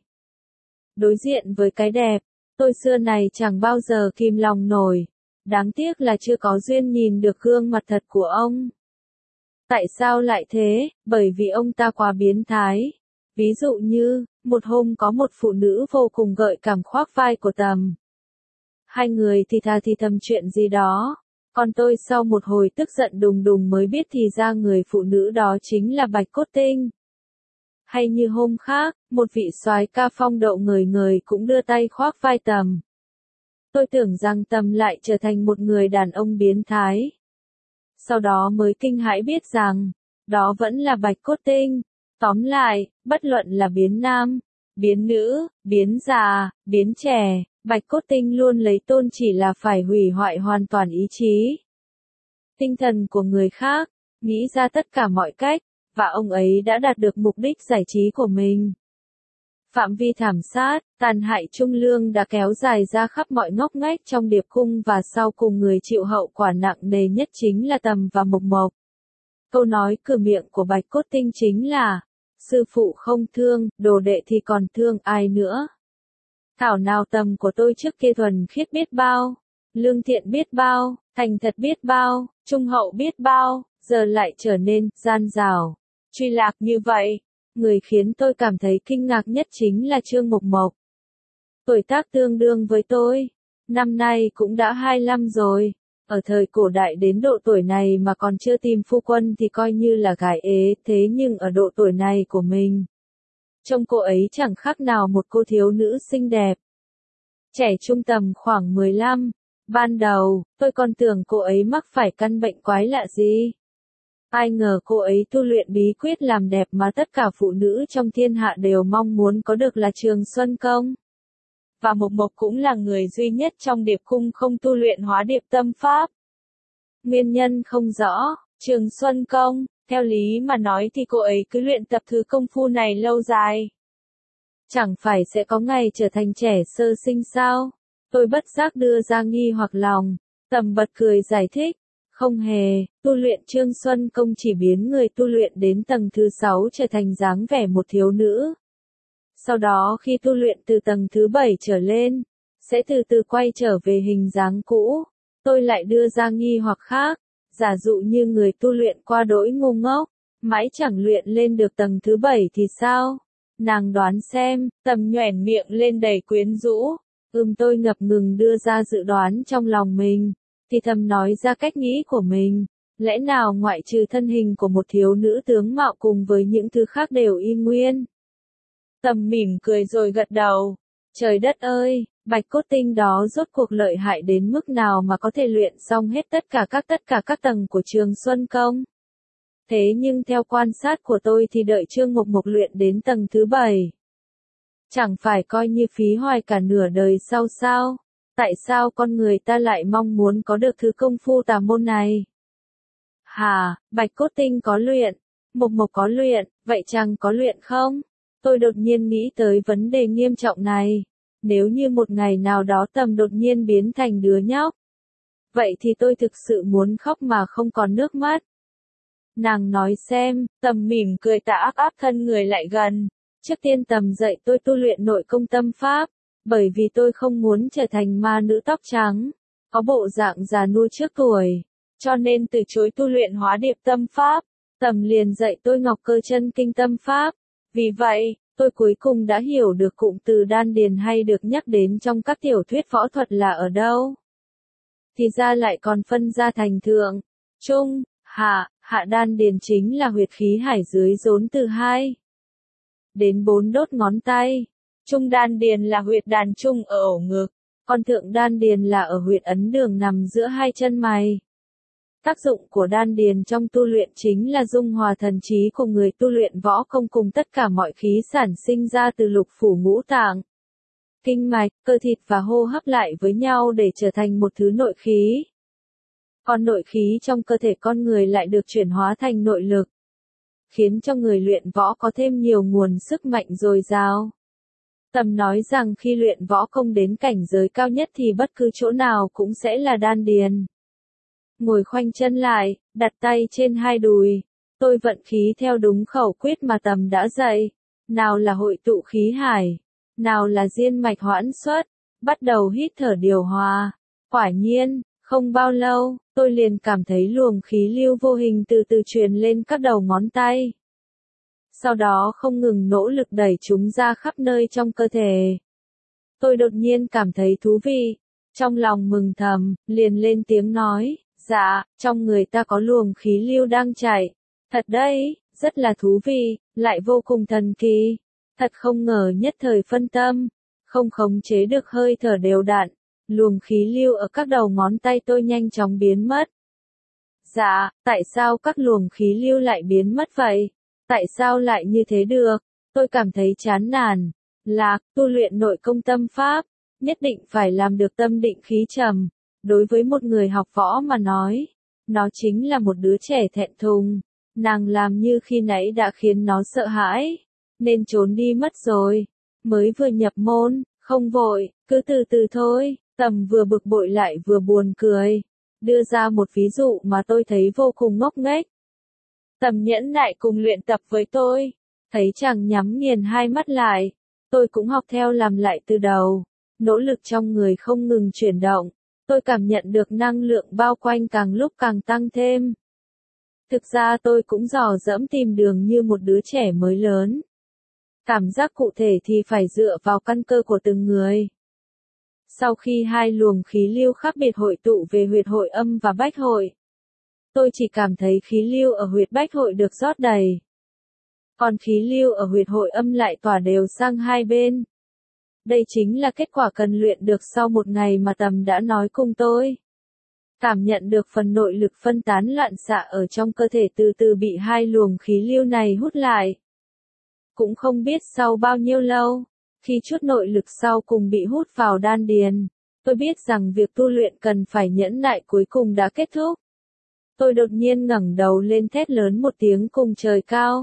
Đối diện với cái đẹp, tôi xưa này chẳng bao giờ kìm lòng nổi. Đáng tiếc là chưa có duyên nhìn được gương mặt thật của ông. Tại sao lại thế? Bởi vì ông ta quá biến thái. Ví dụ như, một hôm có một phụ nữ vô cùng gợi cảm khoác vai của Tầm. Hai người thì thà thì thầm chuyện gì đó. Còn tôi sau một hồi tức giận đùng đùng mới biết thì ra người phụ nữ đó chính là Bạch Cốt Tinh. Hay như hôm khác, một vị soái ca phong độ ngời ngời cũng đưa tay khoác vai Tầm. Tôi tưởng rằng Tầm lại trở thành một người đàn ông biến thái. Sau đó mới kinh hãi biết rằng, đó vẫn là Bạch Cốt Tinh. Tóm lại, bất luận là biến nam, biến nữ, biến già, biến trẻ, Bạch Cốt Tinh luôn lấy tôn chỉ là phải hủy hoại hoàn toàn ý chí, tinh thần của người khác, nghĩ ra tất cả mọi cách, và ông ấy đã đạt được mục đích giải trí của mình. Phạm vi thảm sát, tàn hại trung lương đã kéo dài ra khắp mọi ngóc ngách trong Điệp Cung và sau cùng người chịu hậu quả nặng nề nhất chính là Tầm và Mộc Mộc. Câu nói cửa miệng của Bạch Cốt Tinh chính là, sư phụ không thương, đồ đệ thì còn thương ai nữa. Thảo nào Tầm của tôi trước kia thuần khiết biết bao, lương thiện biết bao, thành thật biết bao, trung hậu biết bao, giờ lại trở nên gian dảo, truy lạc như vậy. Người khiến tôi cảm thấy kinh ngạc nhất chính là Trương Mộc Mộc. Tuổi tác tương đương với tôi, năm nay cũng đã 25 rồi. Ở thời cổ đại đến độ tuổi này mà còn chưa tìm phu quân thì coi như là gái ế, thế nhưng ở độ tuổi này của mình, trông cô ấy chẳng khác nào một cô thiếu nữ xinh đẹp. Trẻ trung tầm khoảng 15, ban đầu, tôi còn tưởng cô ấy mắc phải căn bệnh quái lạ gì. Ai ngờ cô ấy tu luyện bí quyết làm đẹp mà tất cả phụ nữ trong thiên hạ đều mong muốn có được là Trường Xuân Công. Và Mộc Mộc cũng là người duy nhất trong Điệp Cung không tu luyện hóa điệp tâm pháp. Nguyên nhân không rõ, Trường Xuân Công, theo lý mà nói thì cô ấy cứ luyện tập thứ công phu này lâu dài. Chẳng phải sẽ có ngày trở thành trẻ sơ sinh sao? Tôi bất giác đưa ra nghi hoặc lòng, Tầm bật cười giải thích. Không hề, tu luyện Trương Xuân Công chỉ biến người tu luyện đến tầng thứ 6 trở thành dáng vẻ một thiếu nữ. Sau đó khi tu luyện từ tầng thứ 7 trở lên, sẽ từ từ quay trở về hình dáng cũ. Tôi lại đưa ra nghi hoặc khác, giả dụ như người tu luyện qua đỗi ngu ngốc, mãi chẳng luyện lên được tầng thứ 7 thì sao? Nàng đoán xem, Tầm nhoẻn miệng lên đầy quyến rũ. Tôi ngập ngừng đưa ra dự đoán trong lòng mình, thì thầm nói ra cách nghĩ của mình. Lẽ nào ngoại trừ thân hình của một thiếu nữ tướng mạo cùng với những thứ khác đều y nguyên? Tầm mỉm cười rồi gật đầu. Trời đất ơi, bạch cốt tinh đó rốt cuộc lợi hại đến mức nào mà có thể luyện xong hết tất cả các tầng của Trường Xuân Công. Thế nhưng theo quan sát của tôi thì đợi Trương Mộc Mộc luyện đến tầng thứ 7. Chẳng phải coi như phí hoài cả nửa đời sau sao? Tại sao con người ta lại mong muốn có được thứ công phu tà môn này? Hà, bạch cốt tinh có luyện, Mộc Mộc có luyện, vậy chàng có luyện không? Tôi đột nhiên nghĩ tới vấn đề nghiêm trọng này. Nếu như một ngày nào đó Tầm đột nhiên biến thành đứa nhóc, vậy thì tôi thực sự muốn khóc mà không còn nước mắt. Nàng nói xem, Tầm mỉm cười tà áp thân người lại gần. Trước tiên Tầm dạy tôi tu luyện nội công tâm pháp, bởi vì tôi không muốn trở thành ma nữ tóc trắng, có bộ dạng già nua trước tuổi, cho nên từ chối tu luyện hóa điệp tâm pháp. Tầm liền dạy tôi Ngọc Cơ Chân Kinh tâm pháp. Vì vậy, tôi cuối cùng đã hiểu được cụm từ đan điền hay được nhắc đến trong các tiểu thuyết võ thuật là ở đâu. Thì ra lại còn phân ra thành thượng, trung, hạ đan điền chính là huyệt khí hải dưới rốn từ 2 đến 4 đốt ngón tay. Trung đan điền là huyệt đàn trung ở ổ ngực, còn thượng đan điền là ở huyệt ấn đường nằm giữa hai chân mày. Tác dụng của đan điền trong tu luyện chính là dung hòa thần trí của người tu luyện võ công cùng tất cả mọi khí sản sinh ra từ lục phủ ngũ tạng, kinh mạch, cơ thịt và hô hấp lại với nhau để trở thành một thứ nội khí. Còn nội khí trong cơ thể con người lại được chuyển hóa thành nội lực, khiến cho người luyện võ có thêm nhiều nguồn sức mạnh dồi dào. Tầm nói rằng khi luyện võ công đến cảnh giới cao nhất thì bất cứ chỗ nào cũng sẽ là đan điền. Ngồi khoanh chân lại, đặt tay trên hai đùi. Tôi vận khí theo đúng khẩu quyết mà Tầm đã dạy. Nào là hội tụ khí hải, nào là diên mạch hoãn xuất. Bắt đầu hít thở điều hòa. Quả nhiên, không bao lâu, tôi liền cảm thấy luồng khí lưu vô hình từ từ truyền lên các đầu ngón tay. Sau đó không ngừng nỗ lực đẩy chúng ra khắp nơi trong cơ thể. Tôi đột nhiên cảm thấy thú vị. Trong lòng mừng thầm, liền lên tiếng nói. Dạ, trong người ta có luồng khí lưu đang chảy. Thật đấy, rất là thú vị, lại vô cùng thần kỳ. Thật không ngờ nhất thời phân tâm, không khống chế được hơi thở đều đặn, luồng khí lưu ở các đầu ngón tay tôi nhanh chóng biến mất. Dạ, tại sao các luồng khí lưu lại biến mất vậy? Tại sao lại như thế được? Tôi cảm thấy chán nản. Lạc, tu luyện nội công tâm pháp, nhất định phải làm được tâm định khí trầm. Đối với một người học võ mà nói, nó chính là một đứa trẻ thẹn thùng. Nàng làm như khi nãy đã khiến nó sợ hãi, nên trốn đi mất rồi. Mới vừa nhập môn, không vội, cứ từ từ thôi. Tầm vừa bực bội lại vừa buồn cười. Đưa ra một ví dụ mà tôi thấy vô cùng ngốc nghếch. Tầm nhẫn nại cùng luyện tập với tôi. Thấy chàng nhắm nghiền hai mắt lại. Tôi cũng học theo làm lại từ đầu. Nỗ lực trong người không ngừng chuyển động. Tôi cảm nhận được năng lượng bao quanh càng lúc càng tăng thêm. Thực ra tôi cũng dò dẫm tìm đường như một đứa trẻ mới lớn. Cảm giác cụ thể thì phải dựa vào căn cơ của từng người. Sau khi hai luồng khí lưu khác biệt hội tụ về huyệt hội âm và bách hội, tôi chỉ cảm thấy khí lưu ở huyệt bách hội được rót đầy. Còn khí lưu ở huyệt hội âm lại tỏa đều sang hai bên. Đây chính là kết quả cần luyện được sau một ngày mà Tầm đã nói cùng tôi. Cảm nhận được phần nội lực phân tán loạn xạ ở trong cơ thể từ từ bị hai luồng khí lưu này hút lại. Cũng không biết sau bao nhiêu lâu, khi chút nội lực sau cùng bị hút vào đan điền, tôi biết rằng việc tu luyện cần phải nhẫn nại cuối cùng đã kết thúc. Tôi đột nhiên ngẩng đầu lên thét lớn một tiếng cùng trời cao.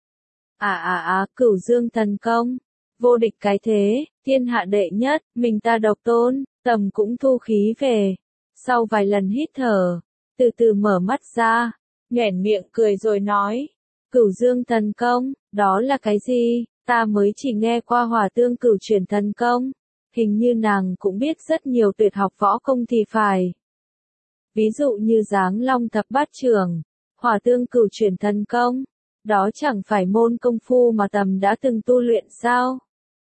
Cửu Dương thần công, vô địch cái thế, thiên hạ đệ nhất, mình ta độc tôn, tầm cũng thu khí về. Sau vài lần hít thở, từ từ mở mắt ra, nhoẻn miệng cười rồi nói, Cửu Dương thần công, đó là cái gì? Ta mới chỉ nghe qua Hỏa Tương Cửu Chuyển thần công, hình như nàng cũng biết rất nhiều tuyệt học võ công thì phải. Ví dụ như Giáng Long Thập Bát Chưởng, Hỏa Tương Cửu Chuyển thần công, đó chẳng phải môn công phu mà Tầm đã từng tu luyện sao?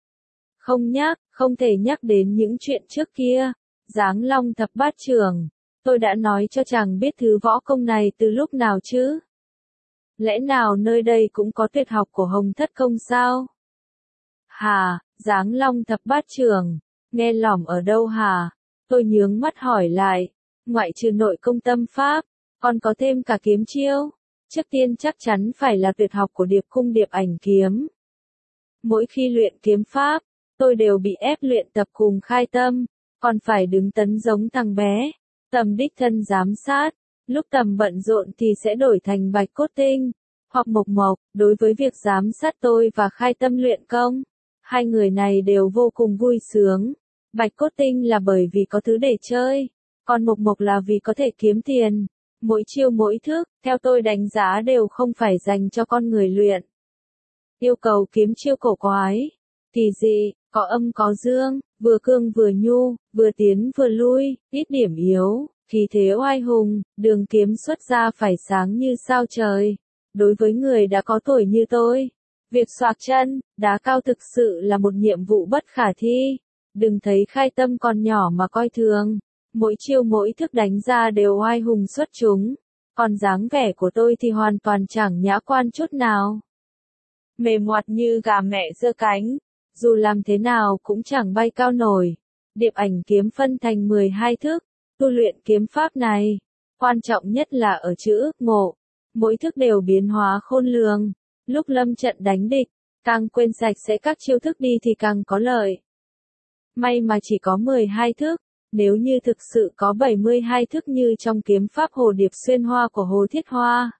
Không thể nhắc đến những chuyện trước kia. Giáng Long Thập Bát Chưởng, tôi đã nói cho chàng biết thứ võ công này từ lúc nào chứ? Lẽ nào nơi đây cũng có tuyệt học của Hồng Thất Công sao? Hả, Giáng Long Thập Bát Chưởng, nghe lỏm ở đâu hả? Tôi nhướng mắt hỏi lại, ngoại trừ nội công tâm pháp, còn có thêm cả kiếm chiêu. Trước tiên chắc chắn phải là tuyệt học của Điệp Cung Điệp Ảnh Kiếm. Mỗi khi luyện kiếm pháp, tôi đều bị ép luyện tập cùng Khai Tâm, còn phải đứng tấn giống thằng bé. Tầm đích thân giám sát, lúc Tầm bận rộn thì sẽ đổi thành Bạch Cốt Tinh, hoặc Mộc Mộc. Đối với việc giám sát tôi và Khai Tâm luyện công, hai người này đều vô cùng vui sướng. Bạch Cốt Tinh là bởi vì có thứ để chơi, còn Mộc Mộc là vì có thể kiếm tiền. Mỗi chiêu mỗi thức, theo tôi đánh giá đều không phải dành cho con người luyện. Yêu cầu kiếm chiêu cổ quái, kỳ dị, có âm có dương, vừa cương vừa nhu, vừa tiến vừa lui, ít điểm yếu, khí thế oai hùng, đường kiếm xuất ra phải sáng như sao trời. Đối với người đã có tuổi như tôi, việc xoạc chân, đá cao thực sự là một nhiệm vụ bất khả thi. Đừng thấy Khai Tâm còn nhỏ mà coi thường. Mỗi chiêu mỗi thức đánh ra đều oai hùng xuất chúng, còn dáng vẻ của tôi thì hoàn toàn chẳng nhã quan chút nào. Mềm ngoặt như gà mẹ giơ cánh, dù làm thế nào cũng chẳng bay cao nổi. Điệp Ảnh Kiếm phân thành 12 thức, tu luyện kiếm pháp này, quan trọng nhất là ở chữ ước ngộ, mỗi thức đều biến hóa khôn lường, lúc lâm trận đánh địch, càng quên sạch sẽ các chiêu thức đi thì càng có lợi. May mà chỉ có 12 thức. Nếu như thực sự có 72 thức như trong kiếm pháp Hồ Điệp Xuyên Hoa của Hồ Thiết Hoa,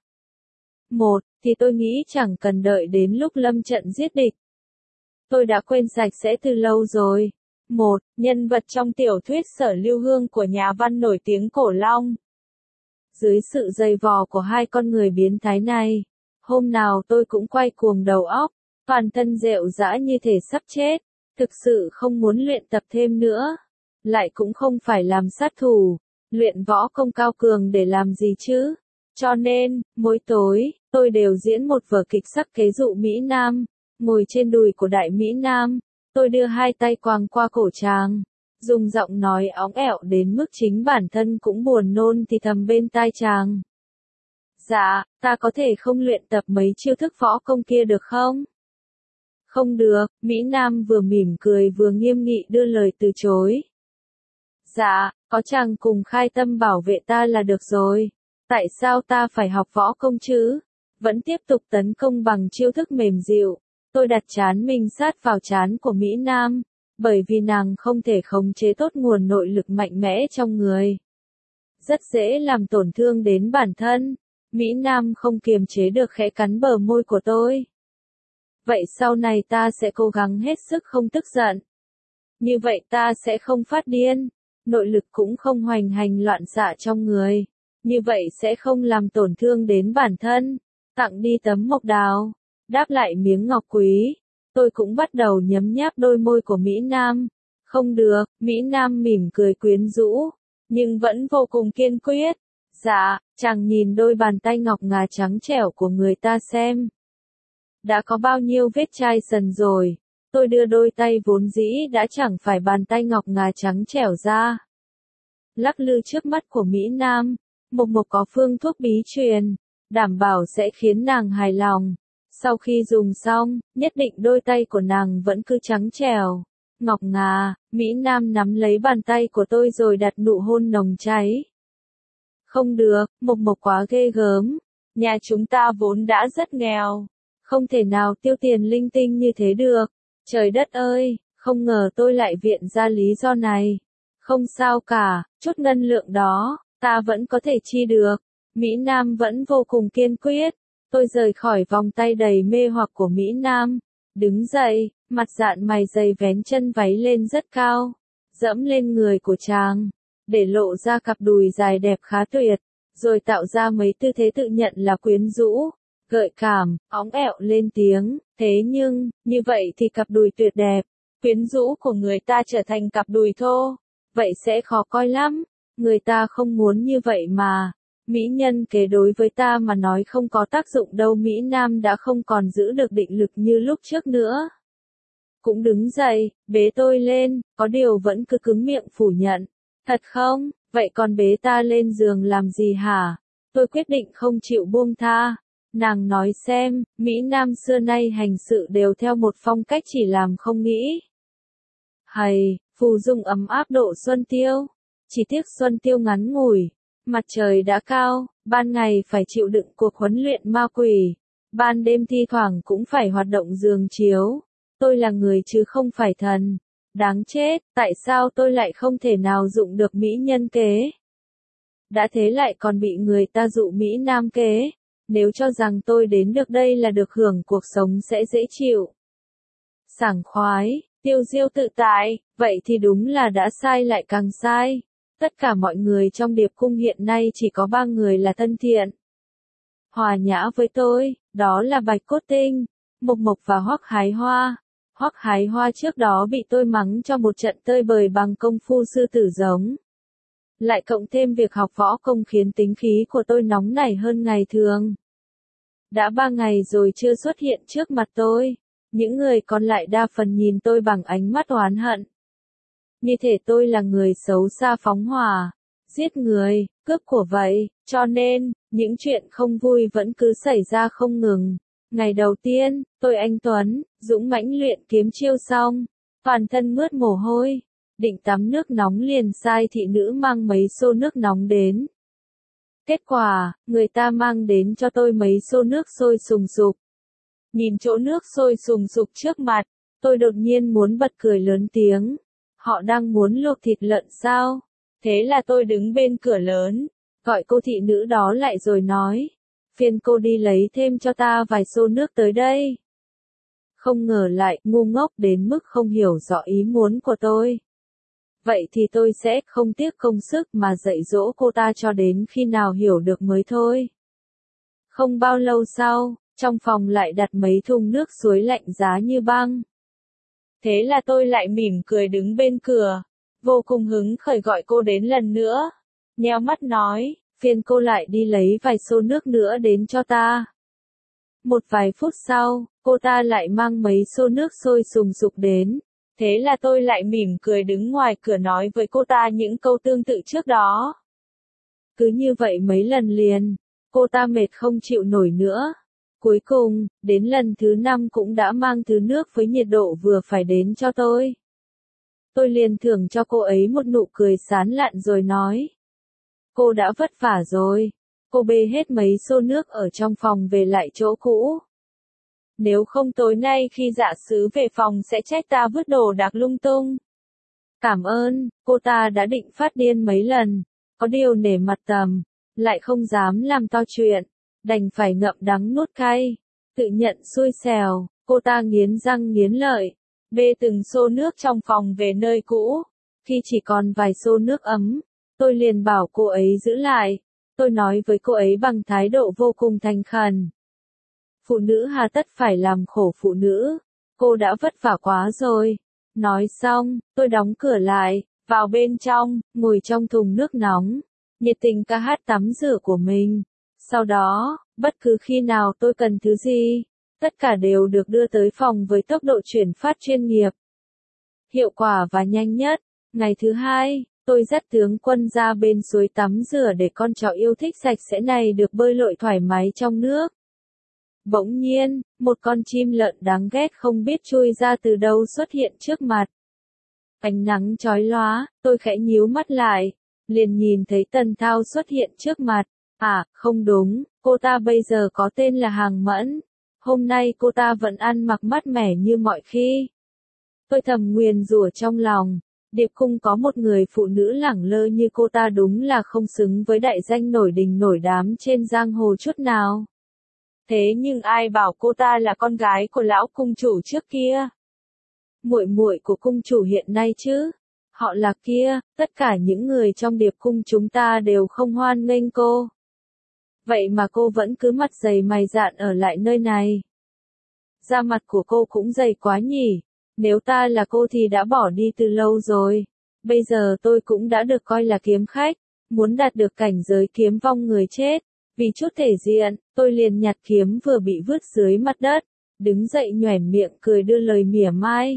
thì tôi nghĩ chẳng cần đợi đến lúc lâm trận giết địch. Tôi đã quên sạch sẽ từ lâu rồi. Nhân vật trong tiểu thuyết Sở Lưu Hương của nhà văn nổi tiếng Cổ Long. Dưới sự dày vò của hai con người biến thái này, hôm nào tôi cũng quay cuồng đầu óc, toàn thân rệu rã như thể sắp chết, thực sự không muốn luyện tập thêm nữa. Lại cũng không phải làm sát thủ, luyện võ công cao cường để làm gì chứ. Cho nên, mỗi tối, tôi đều diễn một vở kịch sắp kế dụ Mỹ Nam. Ngồi trên đùi của đại Mỹ Nam, tôi đưa hai tay quàng qua cổ chàng, dùng giọng nói óng ẻo đến mức chính bản thân cũng buồn nôn thì thầm bên tai chàng. Dạ, ta có thể không luyện tập mấy chiêu thức võ công kia được không? Không được, Mỹ Nam vừa mỉm cười vừa nghiêm nghị đưa lời từ chối. Dạ, có chàng cùng Khai Tâm bảo vệ ta là được rồi. Tại sao ta phải học võ công chứ? Vẫn tiếp tục tấn công bằng chiêu thức mềm dịu. Tôi đặt trán mình sát vào trán của Mỹ Nam, bởi vì nàng không thể khống chế tốt nguồn nội lực mạnh mẽ trong người. Rất dễ làm tổn thương đến bản thân. Mỹ Nam không kiềm chế được khẽ cắn bờ môi của tôi. Vậy sau này ta sẽ cố gắng hết sức không tức giận. Như vậy ta sẽ không phát điên. Nội lực cũng không hoành hành loạn xạ trong người. Như vậy sẽ không làm tổn thương đến bản thân. Tặng đi tấm mộc đào. Đáp lại miếng ngọc quý. Tôi cũng bắt đầu nhấm nháp đôi môi của Mỹ Nam. Không được, Mỹ Nam mỉm cười quyến rũ. Nhưng vẫn vô cùng kiên quyết. Dạ, chàng nhìn đôi bàn tay ngọc ngà trắng trẻo của người ta xem. Đã có bao nhiêu vết chai sần rồi. Tôi đưa đôi tay vốn dĩ đã chẳng phải bàn tay ngọc ngà trắng trẻo ra. Lắc lư trước mắt của Mỹ Nam, Mộc Mộc có phương thuốc bí truyền, đảm bảo sẽ khiến nàng hài lòng. Sau khi dùng xong, nhất định đôi tay của nàng vẫn cứ trắng trẻo, ngọc ngà. Mỹ Nam nắm lấy bàn tay của tôi rồi đặt nụ hôn nồng cháy. Không được, Mộc Mộc quá ghê gớm. Nhà chúng ta vốn đã rất nghèo. Không thể nào tiêu tiền linh tinh như thế được. Trời đất ơi, không ngờ tôi lại viện ra lý do này. Không sao cả, chút ngân lượng đó, ta vẫn có thể chi được. Mỹ Nam vẫn vô cùng kiên quyết. Tôi rời khỏi vòng tay đầy mê hoặc của Mỹ Nam. Đứng dậy, mặt dạn mày dày vén chân váy lên rất cao. Dẫm lên người của chàng. Để lộ ra cặp đùi dài đẹp khá tuyệt. Rồi tạo ra mấy tư thế tự nhận là quyến rũ. Gợi cảm, óng ẹo lên tiếng. Thế nhưng, như vậy thì cặp đùi tuyệt đẹp. Quyến rũ của người ta trở thành cặp đùi thô. Vậy sẽ khó coi lắm. Người ta không muốn như vậy mà. Mỹ nhân kế đối với ta mà nói không có tác dụng đâu. Mỹ Nam đã không còn giữ được định lực như lúc trước nữa. Cũng đứng dậy, bế tôi lên, có điều vẫn cứ cứng miệng phủ nhận. Thật không? Vậy còn bế ta lên giường làm gì hả? Tôi quyết định không chịu buông tha. Nàng nói xem, Mỹ Nam xưa nay hành sự đều theo một phong cách chỉ làm không nghĩ. Hầy, phù dung ấm áp độ xuân tiêu. Chỉ tiếc xuân tiêu ngắn ngủi. Mặt trời đã cao, ban ngày phải chịu đựng cuộc huấn luyện ma quỷ. Ban đêm thi thoảng cũng phải hoạt động giường chiếu. Tôi là người chứ không phải thần. Đáng chết, tại sao tôi lại không thể nào dụng được mỹ nhân kế? Đã thế lại còn bị người ta dụ Mỹ Nam kế. Nếu cho rằng tôi đến được đây là được hưởng cuộc sống sẽ dễ chịu, sảng khoái, tiêu diêu tự tại, vậy thì đúng là đã sai lại càng sai. Tất cả mọi người trong điệp cung hiện nay chỉ có 3 người là thân thiện, hòa nhã với tôi, đó là Bạch Cốt Tinh, Mộc Mộc và Hoắc Hái Hoa. Hoắc Hái Hoa trước đó bị tôi mắng cho một trận tơi bời bằng công phu sư tử giống. Lại cộng thêm việc học võ công khiến tính khí của tôi nóng nảy hơn ngày thường. Đã 3 ngày rồi chưa xuất hiện trước mặt tôi. Những người còn lại đa phần nhìn tôi bằng ánh mắt oán hận. Như thể tôi là người xấu xa phóng hỏa, giết người, cướp của vậy. Cho nên, những chuyện không vui vẫn cứ xảy ra không ngừng. Ngày đầu tiên, tôi anh tuấn, dũng mãnh luyện kiếm chiêu xong. Toàn thân mướt mồ hôi. Định tắm nước nóng liền sai thị nữ mang mấy xô nước nóng đến. Kết quả, người ta mang đến cho tôi mấy xô nước sôi sùng sục. Nhìn chỗ nước sôi sùng sục trước mặt, tôi đột nhiên muốn bật cười lớn tiếng. Họ đang muốn luộc thịt lợn sao? Thế là tôi đứng bên cửa lớn, gọi cô thị nữ đó lại rồi nói. Phiền cô đi lấy thêm cho ta vài xô nước tới đây. Không ngờ lại ngu ngốc đến mức không hiểu rõ ý muốn của tôi. Vậy thì tôi sẽ không tiếc công sức mà dạy dỗ cô ta cho đến khi nào hiểu được mới thôi. Không bao lâu sau, trong phòng lại đặt mấy thùng nước suối lạnh giá như băng. Thế là tôi lại mỉm cười đứng bên cửa, vô cùng hứng khởi gọi cô đến lần nữa. Nheo mắt nói, phiền cô lại đi lấy vài xô nước nữa đến cho ta. Một vài phút sau, cô ta lại mang mấy xô nước sôi sùng sục đến. Thế là tôi lại mỉm cười đứng ngoài cửa nói với cô ta những câu tương tự trước đó. Cứ như vậy mấy lần liền, cô ta mệt không chịu nổi nữa. Cuối cùng, đến lần thứ 5 cũng đã mang thứ nước với nhiệt độ vừa phải đến cho tôi. Tôi liền thưởng cho cô ấy một nụ cười sán lạn rồi nói. Cô đã vất vả rồi. Cô bê hết mấy xô nước ở trong phòng về lại chỗ cũ. Nếu không tối nay khi dạ sứ về phòng sẽ trách ta vứt đồ đạc lung tung. Cảm ơn, cô ta đã định phát điên mấy lần. Có điều nể mặt tầm, lại không dám làm to chuyện. Đành phải ngậm đắng nuốt cay. Tự nhận xui xẻo, cô ta nghiến răng nghiến lợi. Bê từng xô nước trong phòng về nơi cũ. Khi chỉ còn vài xô nước ấm, tôi liền bảo cô ấy giữ lại. Tôi nói với cô ấy bằng thái độ vô cùng thành khẩn. Phụ nữ hà tất phải làm khổ phụ nữ. Cô đã vất vả quá rồi. Nói xong, tôi đóng cửa lại, vào bên trong, ngồi trong thùng nước nóng. Nhiệt tình ca hát tắm rửa của mình. Sau đó, bất cứ khi nào tôi cần thứ gì, tất cả đều được đưa tới phòng với tốc độ chuyển phát chuyên nghiệp. Hiệu quả và nhanh nhất. Ngày thứ 2, tôi dắt tướng quân ra bên suối tắm rửa để con chó yêu thích sạch sẽ này được bơi lội thoải mái trong nước. Bỗng nhiên, một con chim lợn đáng ghét không biết chui ra từ đâu xuất hiện trước mặt. Ánh nắng chói lóa, tôi khẽ nhíu mắt lại. liền nhìn thấy Tần Thao xuất hiện trước mặt. À, không đúng, cô ta bây giờ có tên là Hàng Mẫn. Hôm nay cô ta vẫn ăn mặc mát mẻ như mọi khi. Tôi thầm nguyền rủa trong lòng, Điệp Cung có một người phụ nữ lẳng lơ như cô ta đúng là không xứng với đại danh nổi đình nổi đám trên giang hồ chút nào. Thế nhưng ai bảo cô ta là con gái của lão cung chủ trước kia? Muội muội của cung chủ hiện nay chứ? Họ là kia, tất cả những người trong Điệp Cung chúng ta đều không hoan nghênh cô. Vậy mà cô vẫn cứ mặt dày mày dạn ở lại nơi này. Da mặt của cô cũng dày quá nhỉ, nếu ta là cô thì đã bỏ đi từ lâu rồi. Bây giờ tôi cũng đã được coi là kiếm khách, muốn đạt được cảnh giới kiếm vong người chết. Vì chút thể diện, tôi liền nhặt kiếm vừa bị vứt dưới mặt đất, đứng dậy nhoẻn miệng cười đưa lời mỉa mai.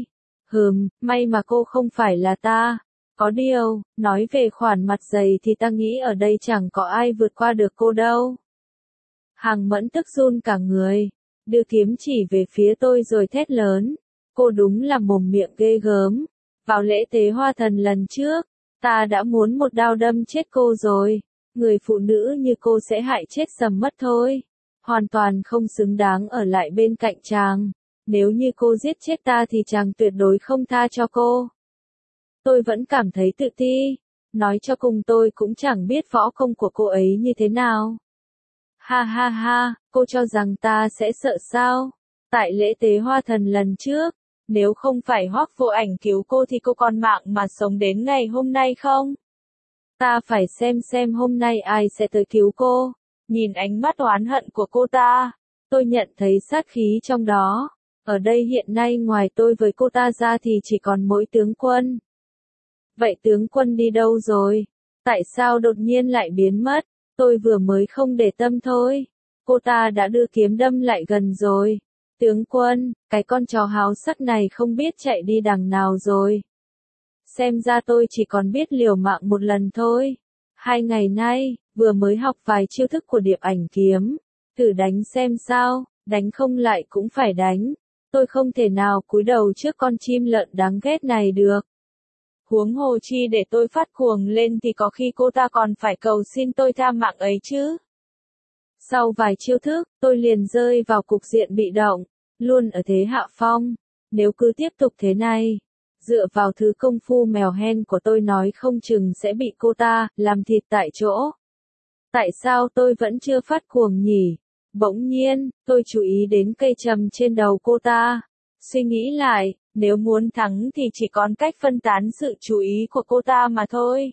May mà cô không phải là ta. Có điều, nói về khoản mặt dày thì ta nghĩ ở đây chẳng có ai vượt qua được cô đâu. Hàng Mẫn tức run cả người, đưa kiếm chỉ về phía tôi rồi thét lớn. Cô đúng là mồm miệng ghê gớm. Vào lễ tế hoa thần lần trước, ta đã muốn một đao đâm chết cô rồi. Người phụ nữ như cô sẽ hại chết Sầm mất thôi. Hoàn toàn không xứng đáng ở lại bên cạnh chàng. Nếu như cô giết chết ta thì chàng tuyệt đối không tha cho cô. Tôi vẫn cảm thấy tự ti. Nói cho cùng tôi cũng chẳng biết võ công của cô ấy như thế nào. Ha ha ha, cô cho rằng ta sẽ sợ sao? Tại lễ tế hoa thần lần trước, nếu không phải Hoắc Vô Ảnh cứu cô thì cô còn mạng mà sống đến ngày hôm nay không? Ta phải xem hôm nay ai sẽ tới cứu cô. Nhìn ánh mắt oán hận của cô ta, tôi nhận thấy sát khí trong đó. Ở đây hiện nay ngoài tôi với cô ta ra thì chỉ còn mỗi tướng quân. Vậy tướng quân đi đâu rồi? Tại sao đột nhiên lại biến mất? Tôi vừa mới không để tâm thôi. Cô ta đã đưa kiếm đâm lại gần rồi. Tướng quân, cái con chó háo sắc này không biết chạy đi đằng nào rồi. Xem ra tôi chỉ còn biết liều mạng một lần thôi. 2 ngày nay, vừa mới học vài chiêu thức của Điệp Ảnh kiếm. Thử đánh xem sao, đánh không lại cũng phải đánh. Tôi không thể nào cúi đầu trước con chim lợn đáng ghét này được. Huống hồ chi để tôi phát cuồng lên thì có khi cô ta còn phải cầu xin tôi tha mạng ấy chứ. Sau vài chiêu thức, tôi liền rơi vào cục diện bị động, luôn ở thế hạ phong. Nếu cứ tiếp tục thế này, dựa vào thứ công phu mèo hen của tôi nói không chừng sẽ bị cô ta làm thịt tại chỗ. Tại sao tôi vẫn chưa phát cuồng nhỉ? Bỗng nhiên, tôi chú ý đến cây trầm trên đầu cô ta. Suy nghĩ lại, nếu muốn thắng thì chỉ còn cách phân tán sự chú ý của cô ta mà thôi.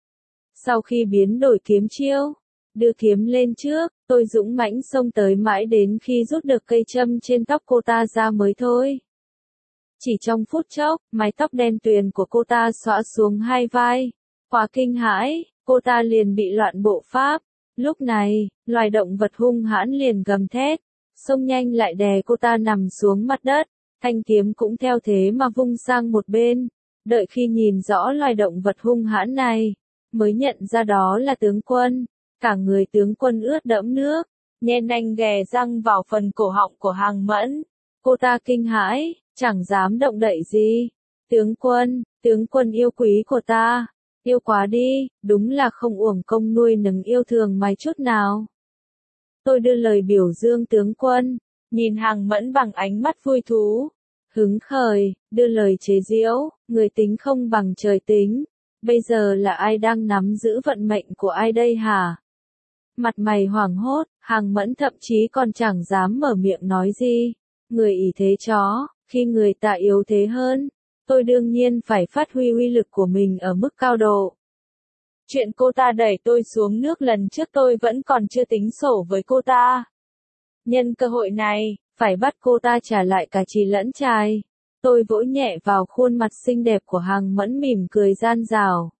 Sau khi biến đổi kiếm chiêu, đưa kiếm lên trước, tôi dũng mãnh xông tới mãi đến khi rút được cây châm trên tóc cô ta ra mới thôi. Chỉ trong phút chốc, mái tóc đen tuyền của cô ta xõa xuống 2 vai. Quá kinh hãi, cô ta liền bị loạn bộ pháp. Lúc này, loài động vật hung hãn liền gầm thét, xông nhanh lại đè cô ta nằm xuống mặt đất. Thanh kiếm cũng theo thế mà vung sang một bên. Đợi khi nhìn rõ loài động vật hung hãn này, mới nhận ra đó là tướng quân. Cả người tướng quân ướt đẫm nước, nhen nanh ghè răng vào phần cổ họng của Hàng Mẫn. Cô ta kinh hãi, chẳng dám động đậy gì. Tướng quân yêu quý của ta, yêu quá đi, đúng là không uổng công nuôi nấng yêu thương mày chút nào. Tôi đưa lời biểu dương tướng quân, nhìn Hàng Mẫn bằng ánh mắt vui thú, hứng khởi, đưa lời chế giễu, người tính không bằng trời tính. Bây giờ là ai đang nắm giữ vận mệnh của ai đây hả? Mặt mày hoảng hốt, Hàng Mẫn thậm chí còn chẳng dám mở miệng nói gì. Người ỷ thế chó, khi người ta yếu thế hơn, tôi đương nhiên phải phát huy uy lực của mình ở mức cao độ. Chuyện cô ta đẩy tôi xuống nước lần trước tôi vẫn còn chưa tính sổ với cô ta. Nhân cơ hội này, phải bắt cô ta trả lại cả chì lẫn chài. Tôi vỗ nhẹ vào khuôn mặt xinh đẹp của Hàng Mẫn mỉm cười gian dảo.